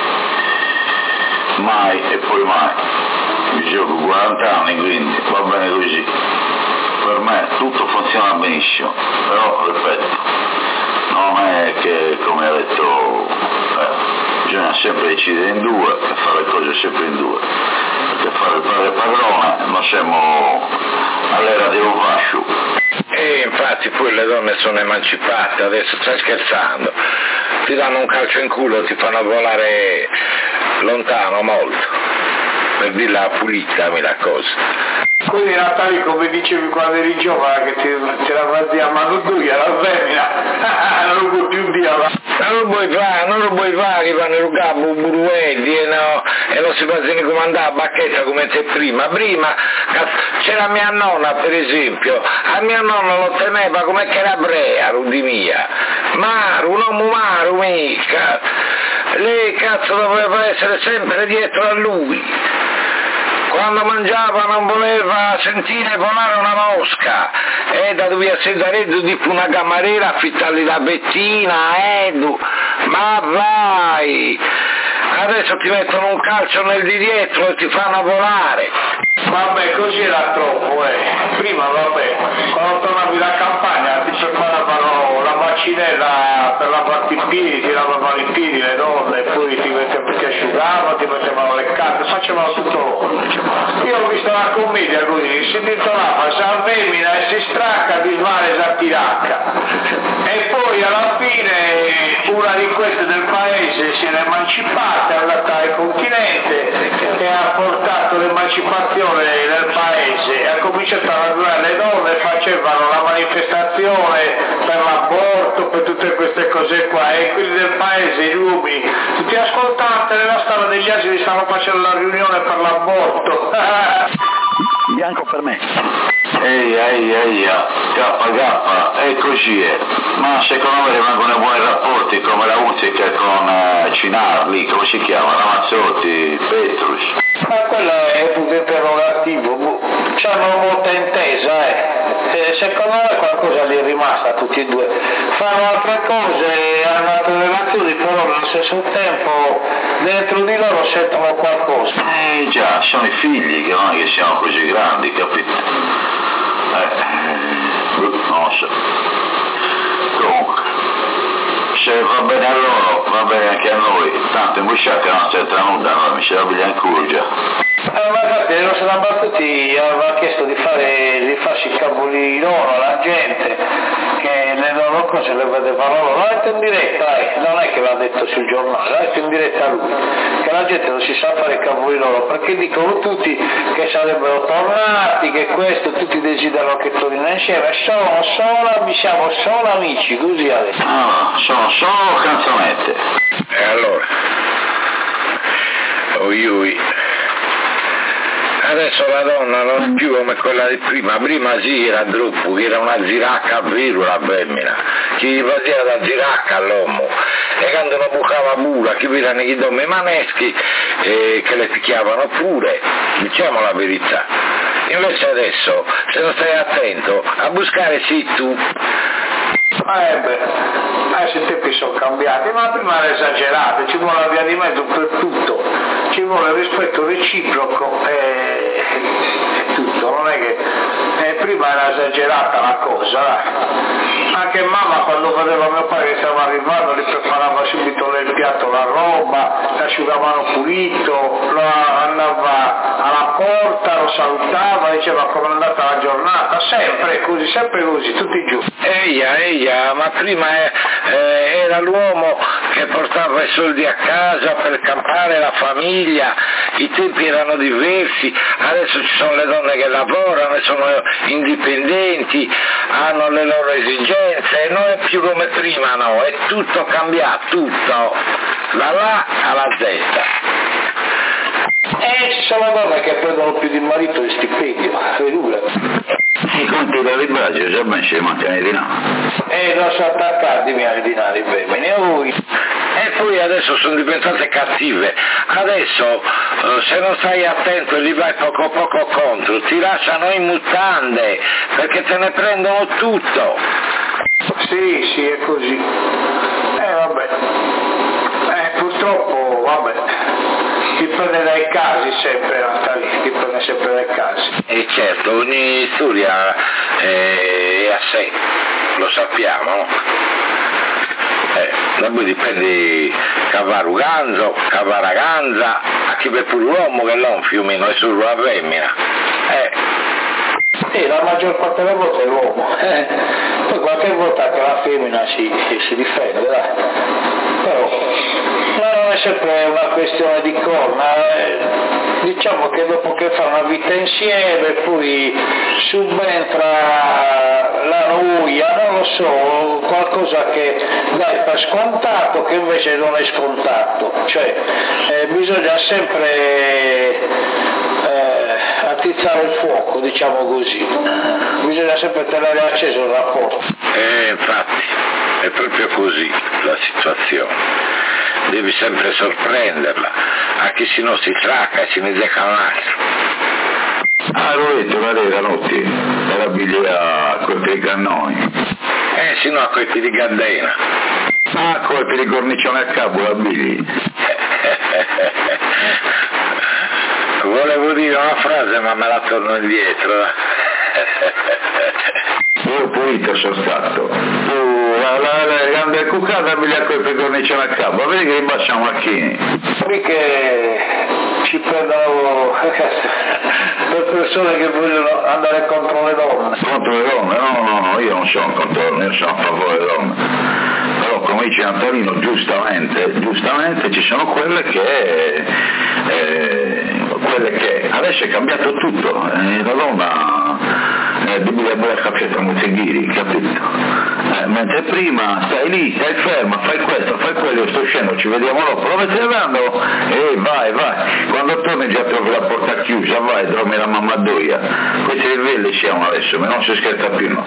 Mai e poi mai. Mi gioco quaranta anni, quindi va bene così. Per me tutto funziona benissimo, però ripeto, non è che, come ha detto, eh, bisogna sempre decidere in due e fare le cose sempre in due, perché fare il padre padrone non siamo all'era di Ovasciu. E infatti poi le donne sono emancipate, adesso stai scherzando, ti danno un calcio in culo, ti fanno volare lontano molto, per dirla pulita la cosa. Quindi Natali, come dicevi quando eri giovane, che ti, te la fai a mano tua, la femmina, non lo puoi più dire, va. Non lo puoi fare, non lo puoi fare, che vanno a rugare buruetti e, no, e non si possono comandare a bacchetta come te prima. Prima c'era mia nonna, per esempio, a mia nonna lo teneva come che era brea, di mia. Maru, un uomo maru, mica. Lei cazzo doveva essere sempre dietro a lui. Quando mangiava non voleva sentire volare una mosca, e da doveva sedere di una camarera, affittargli la bettina, Edu, ma vai, adesso ti mettono un calcio nel di dietro e ti fanno volare. Vabbè, così era troppo, eh. Prima, vabbè, quando tornavi da campagna ti preparavano la bacinella per lavarti i piedi, ti lavavano i piedi le donne, e poi ti, mettevano, ti asciugavano, ti mettevano le carte, facevano tutto loro. Io ho visto una commedia così, si titolava San Femmina e si stracca di mare Sattiracca, e poi alla fine una di queste del paese si è emancipata, è andata al continente e ha portato l'emancipazione del paese e ha cominciato a lavorare le donne, facevano la manifestazione per la l'aborto, per tutte queste cose qua, e quelli del paese, gli uomini, tutti ascoltate, nella strada degli asili stanno facendo la riunione per l'aborto. Bianco per me. Ehi, ehi, ehi, K K, e così è. Ma secondo me rimangono buoni rapporti come la Uzica con eh, Cinarli, come si chiama, Ramazzotti, Petrus. Ma quello è punto interrogativo, c'hanno molta intesa, eh. E secondo me qualcosa gli è rimasta a tutti e due. Fanno altre cose, hanno altre relazioni, però allo stesso tempo dentro di loro sentono qualcosa. Eh già, sono i figli che non è che siamo così grandi, capito? Eh, non lo so. Comunque, se va bene a loro, va bene anche a noi. Tanto in Busciacca non c'entra nulla, noi mi ce la pigliamo in curgia. Eh, ma infatti non se la battuti aveva chiesto di fare di farsi i cavoli loro, la gente, che le loro cose le vedeva loro, l'ha detto in diretta, eh, non è che l'ha detto sul giornale, l'ha detto in diretta lui, che la gente non si sa fare i cavoli loro, perché dicono tutti che sarebbero tornati, che questo, tutti desiderano che tornino insieme, sono solo, siamo solo amici, così ha detto. No, sono solo canzonette. E allora, oi oi. Adesso la donna non è più come quella di prima, prima sì era troppo, che era una ziracca a vero la femmina, che faceva da ziracca all'uomo, e quando non bucava pure, che erano i donne maneschi eh, che le picchiavano pure, diciamo la verità. Invece adesso, se non stai attento, a buscare sì tu. Eh beh, adesso i tempi sono cambiati, ma prima era esagerato, ci vuole la via di mezzo per tutto, ci vuole il rispetto reciproco e, e tutto, non è che eh, prima era esagerata la cosa, dai. Anche mamma quando vedeva mio padre che stava arrivando gli preparava subito nel piatto la roba, l'asciugamano pulito, lo andava alla porta, lo salutava, diceva come è andata la giornata, sempre così, sempre così, tutti giù. Eia, eia, ma prima eh, era l'uomo che portava i soldi a casa per campare la famiglia, i tempi erano diversi, adesso ci sono le donne che lavorano, sono indipendenti, hanno le loro esigenze, non è più come prima, no, è tutto cambiato, tutto, dalla A alla Z. E ci sono donne che prendono più di marito di stipendio, figura. I conti da libraggio già ben ci mancano i denari. E non sono attaccati i miei denari, femmine, voi. E poi adesso sono diventate cattive, adesso eh, se non stai attento e li vai poco poco contro, ti lasciano in mutande, perché te ne prendono tutto. Sì, sì, è così. Eh vabbè. Eh purtroppo, vabbè. Dipende dai casi sempre, Natali, dipende sempre dai casi. E certo, ogni storia è a sé, lo sappiamo. Eh, da voi dipende cavare un ganzo, cavare la ganza, a chi per pure l'uomo che non fiumino è solo la femmina. Eh. Sì, la maggior parte delle volte è l'uomo, eh. Poi qualche volta che la femmina si, si difende, dai. Però non è sempre una questione di corna, eh. Diciamo che dopo che fa una vita insieme poi subentra la noia, non lo so, qualcosa che dai per scontato che invece non è scontato, cioè eh, bisogna sempre eh, attizzare il fuoco, diciamo così, bisogna sempre tenere acceso il rapporto. Eh, infatti, è proprio così la situazione. Devi sempre sorprenderla, anche se non si tracca e si ne deca un altro. Ah, l'ho detto, la Rera Notti, era biglia a colpi di cannoni. Eh, sino a colpi di gardena. Ah, colpi di cornicione a capo, la Billy. Volevo dire una frase ma me la torno indietro. Io pulito sono stato. Tu, la, la, la grande cucata mi ha colpi di cornicione a capo, vedi che ribasciamo macchini. Qui che ci prendono le persone che vogliono andare contro le donne. Contro le donne? No, no, no, io non sono contro, io sono a favore delle donne. Però come dice Natalino, giustamente, giustamente ci sono quelle che, eh, quelle che adesso è cambiato tutto, eh, la donna eh, deve avere capito come seguire, capito? Eh, mentre prima stai lì, stai fermo, fai questo, fai quello, sto scendo, ci vediamo dopo, dove stai andando? E vai, vai, quando torni già trovi la porta chiusa, vai, dormi la mammadoia. Questi livelli siamo adesso, ma non si scherza più, no.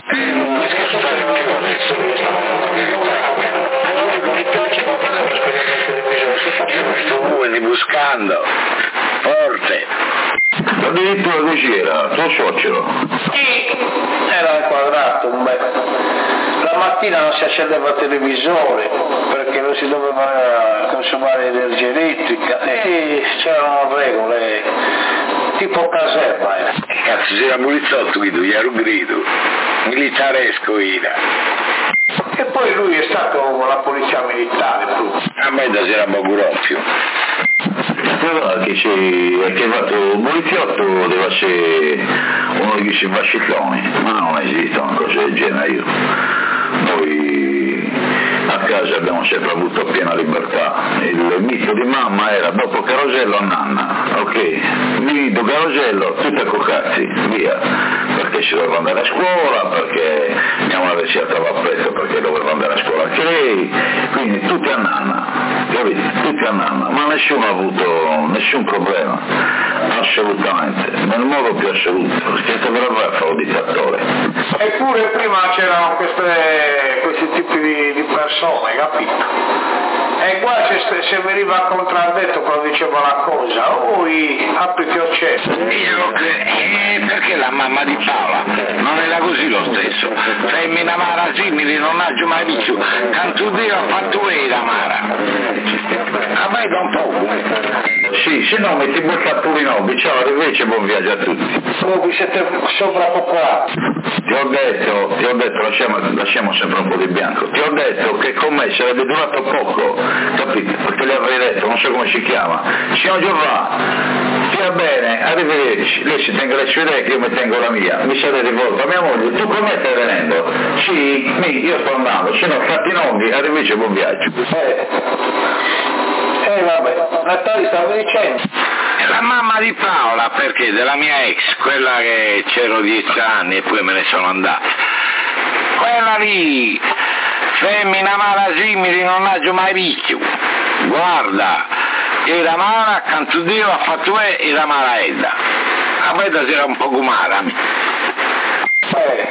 Vuoi buscando, forte. Addirittura così era, tuo suocero. Sì, era inquadrato un bel. La mattina non si accendeva il televisore perché non si doveva consumare energia elettrica e c'erano regole, tipo caserma era. Cazzo, c'era poliziotto Guido, gli ero un grido, militaresco era. E poi lui è stato con la polizia militare proprio. A me da sera Boguroffio. Però che c'è, che ha fatto il poliziotto deve essere uno di questi fascicloni, ma non esiste una cosa del genere io. Noi a casa abbiamo sempre avuto piena libertà. Il mito di mamma era dopo Carosello a nanna, ok? Mito Carosello, tutte a cocazzi, via, perché si doveva andare a scuola, perché mia madre si alzava presto perché doveva andare a scuola anche lei, quindi tutti a nanna, capite? Tutti a nanna, ma nessuno ha avuto nessun problema, assolutamente, nel modo più assoluto, perché dovrebbe fare un dittatore. Eppure prima c'erano queste, questi tipi di, di persone, capito? E qua se, se veniva contraddetto quando diceva la cosa, oi apriti o c'è. Io che, eh, perché la mamma di Paola non era così lo stesso, femmina mara simili non ha giù mai visto, canto Dio ha fatto era mara, a me da un po'. Sì, se no metti bocca pure in hobby, ciao, invece buon viaggio a tutti. Come vi siete sovrappopolati? Ti ho detto, ti ho detto, lasciamo, lasciamo sempre un po' di bianco, ti ho detto che con me sarebbe durato poco, capito? Perché le avrei detto, non so come si chiama, signor Giovà, stia bene, arrivederci, lei si tenga le sue idee che io mi tengo la mia, mi sarei rivolto a mia moglie, tu con me stai venendo? Sì, mi, io sto andando, se no fatti nonghi, arrivederci, buon viaggio. Eh, eh vabbè, Natale stavo dicendo. La mamma di Paola, perché della mia ex, quella che c'ero dieci anni e poi me ne sono andato. Quella lì, femmina mala simili non ha giù mai visto. Guarda, era mala, accanto a Dio ha fatto e era mala Edda. A me da sera un po' gumara. Eh,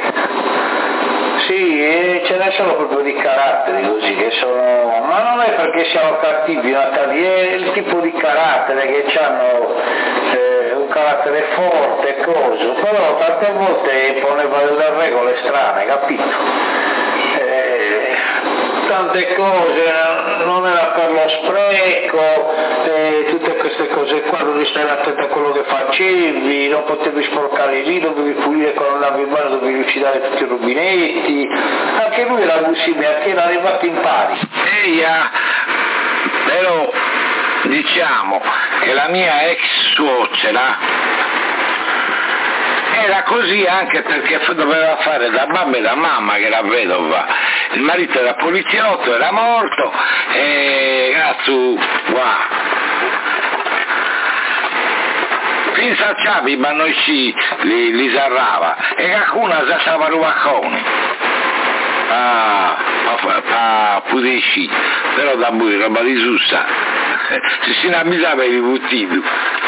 sì, e ce ne sono proprio di caratteri così che sono, ma non è perché siamo cattivi, Natali, è il tipo di carattere che hanno eh, un carattere forte e cose, però tante volte poneva delle regole strane, capito? Eh, tante cose, non era per lo spreco, eh, tutte queste cose qua, dovevi stare attento a quello che facevi, non potevi sporcare lì, dovevi pulire quando andavi in mano, dovevi uccidere tutti i rubinetti, anche lui era così, anche era arrivato in pari. Eia, però diciamo che la mia ex suocera era così anche perché doveva fare da babba e da mamma, che era vedova, il marito era poliziotto, era morto e cazzo qua pensa a Ciabi ma noi ci li, li sarrava e qualcuno sassava rubacconi ah pa, pa pudesci però da voi roba di sussa se si inabitava i ributtiti.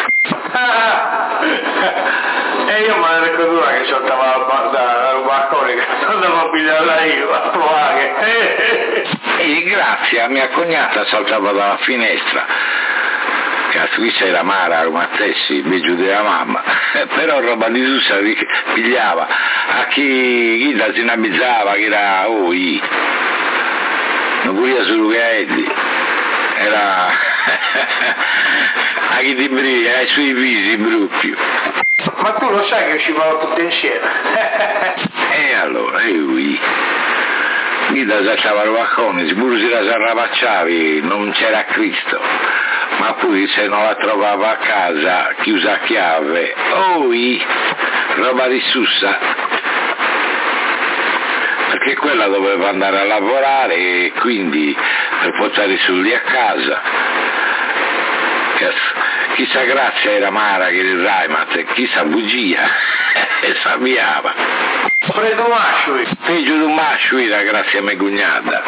E io me ne ricordo che saltava la rubaccone che andavo a pigliarla io a provare. E grazie a mia cognata saltava dalla finestra. Cazzo, qui c'era Mara, come stessi, begiù della mamma, però roba di sussa pigliava a chi, chi la si inabizzava, che era oi, non volia solo che Eddie, era a chi ti brilla, ai suoi visi brutti. Ma tu lo sai che uscivano tutti insieme? E allora, e lui, lì da saltava il balcone, pure se la sarravacciavi, non c'era Cristo, ma poi se non la trovava a casa, chiusa a chiave, oi, roba di sussa, perché quella doveva andare a lavorare e quindi per portare i soldi a casa. Chissà grazia era Mara che il Raimat, chissà bugia, e s'avviava. Fredo Masciui. Peggio di un Masciui, grazie a mia cognata.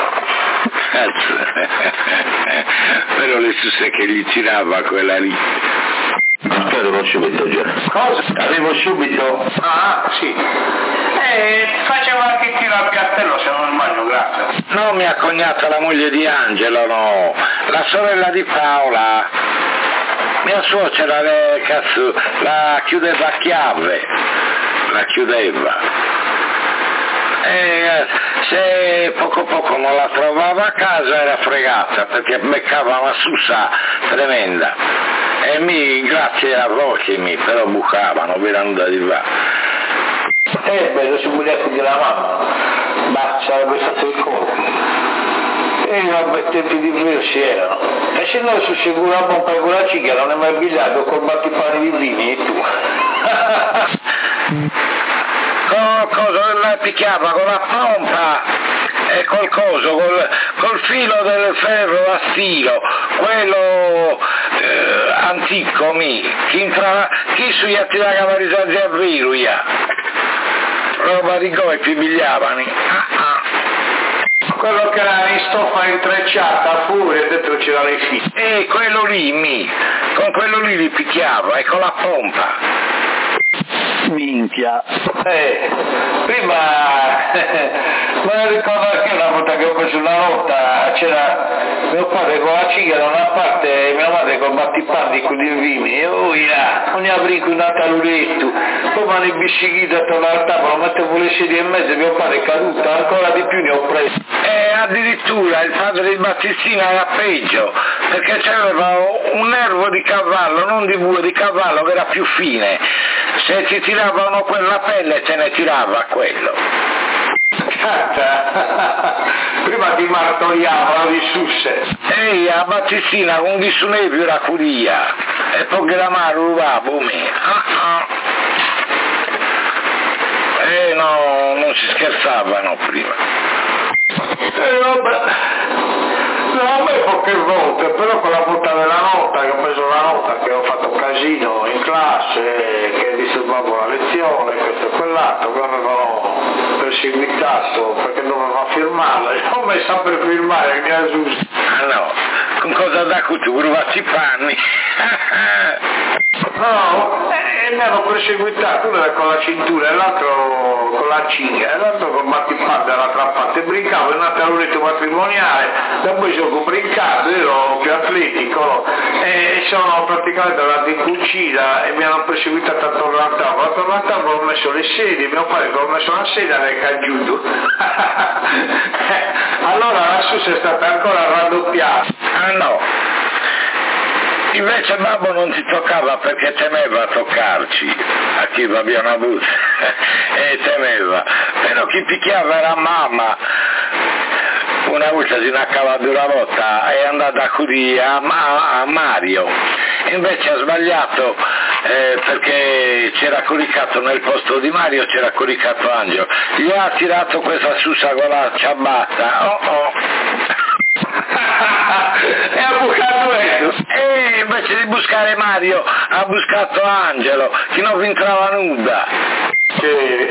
Però le susse che gli tirava quella lì. Arrivo subito già. Cosa? Arrivo subito. Ah, sì. Eh, faceva anche tiro al castello se non sbaglio, grazie. No, mia cognata, la moglie di Angelo, no. La sorella di Paola. Mia suocera, le, cazzo, la chiudeva a chiave. La chiudeva. E se poco poco non la trovava a casa era fregata perché beccava una sussa tremenda e mi, grazie a Rocchi, mi però bucavano, erano da di là. Eh beh, lo si voleva di la mamma, ma sarebbe stato il colpo. E vabbè, tempi di vero si erano. E se noi si sicurava un po' con la cicca non è mai bigliato col battipane di vini e tu. Con cosa la picchiava con la pompa e col coso, col, col filo del ferro a stilo, quello eh, antico mi, chi entrava, chi sugli attivava risalti a viruia, roba di golpi pigliavano. Ah, ah. Quello che era in stoffa intrecciata fuori e dentro c'era le fili. E quello lì mi, con quello lì li picchiava e con la pompa. Minchia. Eh, prima me ne ricordo anche una volta che ho preso una volta, c'era mio padre con la ciglia da una parte e mia madre con battipandi con il vini, e oh yeah, non ne aprì un taluretto, poi mi hanno biscichito attorno al tavolo, mettevo le sedie in mezzo e mio padre è caduto, ancora di più ne ho preso. E addirittura il padre di Battistina era peggio, perché c'aveva un nervo di cavallo, non di bue, di cavallo che era più fine, se ti tiravano quella pelle te ne tirava quello. Prima ti martoriavano di susse. Ehi, a Battistina con chi suonevi la curia e poi la mano rubavo me. Ah, ah. E no, non si scherzavano prima. E vabbè, no, a me poche volte, però con la volta della nota, che ho preso la nota, che ho fatto casino in classe, che disturbavo la lezione, questo e quell'altro, che avevano perseguitato perché doveva firmarla, io ho messo a per firmare, mi ha giusto. Ah no, con cosa da cuccio, provati i panni. No, e mi hanno perseguitato, uno era con la cintura e l'altro con la cinghia, e l'altro con il battipante dall'altra parte, brincavo in un taluretto matrimoniale, da poi sono brincato, ero più atletico, e sono praticamente andato in cucina e mi hanno perseguitato attorno al tavolo, attorno al tavolo ho messo le sedie, mio padre che ho messo la sedia mi è caduto. Allora la sussa è stata ancora raddoppiata. Ah no. Invece babbo non ti toccava perché temeva toccarci, a chi abbiamo avuto, e temeva, però chi picchiava era mamma. Una volta si inaccava di una volta è andata a accudire a, Ma- a Mario, invece ha sbagliato eh, perché c'era coricato nel posto di Mario, c'era coricato Angelo, gli ha tirato questa sussa con la ciabatta, oh oh. E ha bucato Edo. E invece di buscare Mario ha buscato Angelo, che non entrava nuda. Sì.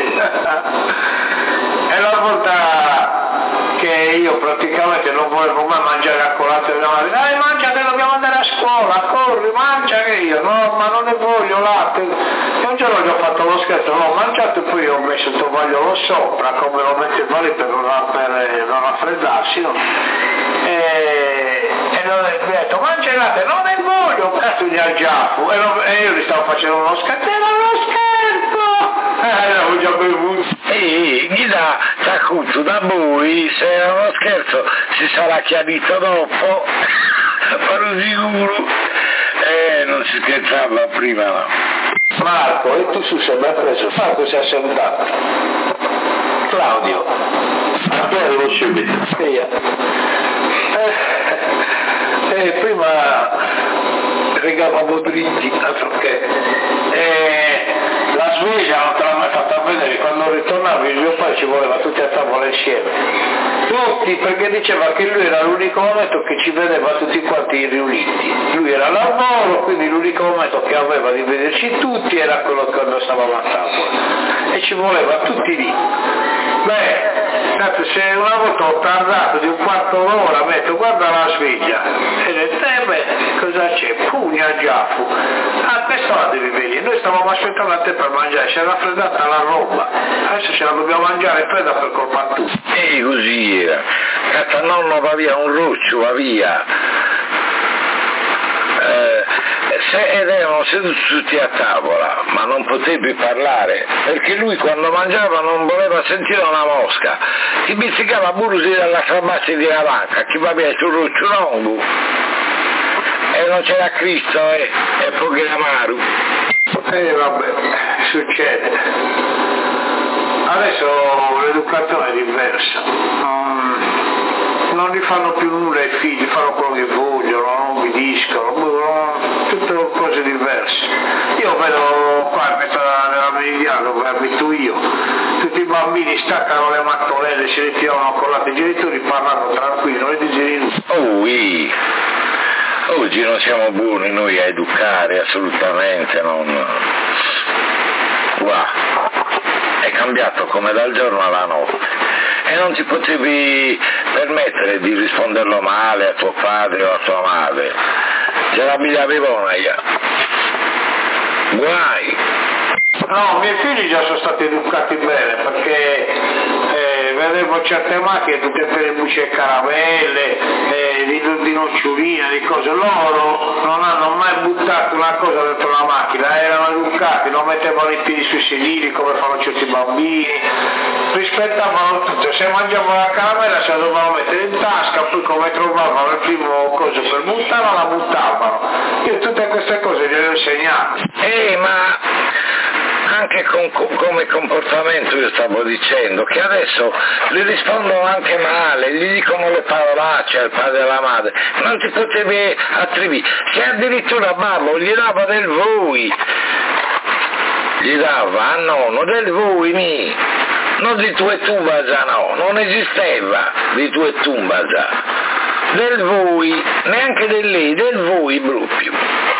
E la volta che io praticamente non volevo mai mangiare a colazione, dai mangia che dobbiamo andare a scuola, corri, mangia che io, no ma non ne voglio latte. E un giorno gli ho fatto lo scherzo, l'ho mangiato e poi ho messo il tovagliolo sopra, come lo metteva lì per non, per non raffreddarsi, no? E, e non, mi ha detto mangia il latte, non ne voglio, cazzo di algiafu, e, lo, e io gli stavo facendo uno scherzo, era uno scherzo, eh, l'avevo già bevuto. E Ghida Tacuccio da voi, se era uno scherzo si sarà chiarito dopo, farò sicuro, e non si scherzava prima no. Marco, e tu su sei ben preso, Marco si è sentato. Claudio. Arrivo subito. Via. Eh, eh, prima regavamo dritti, altro che. Eh, la sveglia non te l'ha mai fatta vedere, quando ritornavi mio padre ci voleva tutti a tavola insieme. Tutti, perché diceva che lui era l'unico momento che ci vedeva tutti quanti riuniti. Lui era al lavoro, quindi l'unico momento che aveva di vederci tutti era quello che quando stavamo a tavola. e ci voleva tutti lì. Beh, tanto se una volta ho tardato di un quarto d'ora, metto guarda la sveglia e nel tempo cosa c'è? Pugna Giaffu, ah questa la devi vedere, noi stavamo aspettando a te per mangiare, si è raffreddata la roba, adesso ce la dobbiamo mangiare fredda per colpa tua. E così era, cazzo nonno va via, un ruccio va via. Eh, se, ed erano seduti tutti a tavola, ma non potevi parlare, perché lui quando mangiava non voleva sentire una mosca, ti pizzicava bursi dalla crabaccia di Avanca, chi va via sul rucciolongo, e non c'era Cristo eh, e poi Amaru. E vabbè, succede. Adesso l'educazione è diversa. Um... non gli fanno più nulla ai figli, fanno quello che vogliono, non obbediscono, tutte cose diverse. Io vedo qua in mezzo nella meridiana dove abito io, tutti i bambini staccano le mattonelle, si ritirano collate, i genitori parlano tranquilli, non li dicono. Oh, oui. Oggi non siamo buoni noi a educare, assolutamente non. Qua è cambiato come dal giorno alla notte. E non ti potevi permettere di risponderlo male a tuo padre o a tua madre. Ce l'abbiamo una io. Guai. No, i miei figli già sono stati educati bene perché eh, vedevo certe macchine tutte per le bucce e caramelle, eh, di, di noccioline, di cose. Loro non hanno mai buttato una cosa dentro la macchina, erano educati, non mettevano i piedi sui sedili come fanno certi bambini, rispettavano tutto. Se mangiavano la caramella se la dovevano mettere in tasca, poi come trovavano il primo coso per buttarla la buttavano. Io tutte queste cose gliele ho insegnate. Eh, ma anche con, con, come comportamento io stavo dicendo che adesso gli rispondono anche male, gli dicono le parolacce al padre e alla madre, non ti potevi attribuire, se addirittura babbo gli dava del voi, gli dava a nonno del voi mi, non di tu e tu già no, non esisteva di tu e tu già, del voi, neanche del lei, del voi proprio.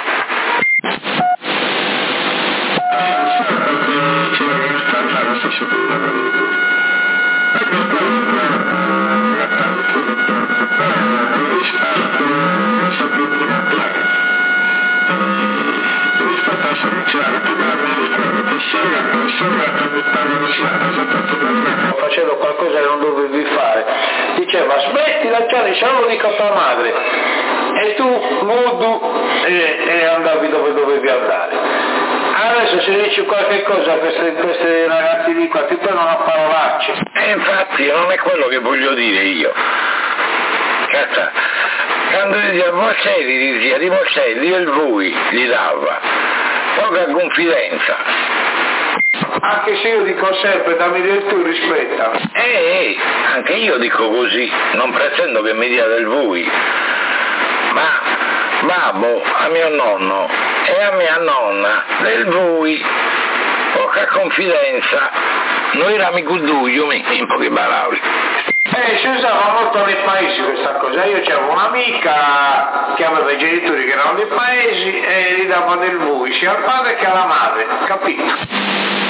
Facendo qualcosa che non dovevi fare, diceva smettila Gianni, se non lo dico a tua madre, e tu mudo e, e andavi dove dovevi andare. Adesso se dici qualche cosa a questi, questi ragazzi di qua ti prendono a parolacce. E infatti non è quello che voglio dire io. Cazzo, quando diceva Bocelli diceva di Bocelli il voi gli dava poca confidenza. Anche se io dico sempre dammi del tu, rispetta. Eh, eh, anche io dico così, non pretendo che mi dia del voi, ma babbo a mio nonno e a mia nonna del voi, poca confidenza, noi eravamo cuduglio in poche parole. Eh, si usava molto nei paesi questa cosa, io c'avevo un'amica che aveva i genitori che erano dei paesi e gli dava del voi sia al padre che alla madre, capito?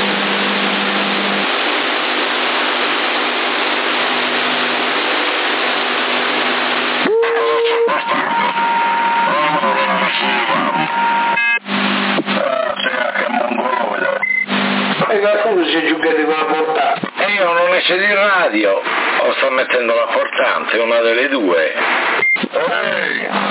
E qualcuno si è giugato con la portata. E io non esce di radio, o sto mettendo la portante, una delle due. Ehi!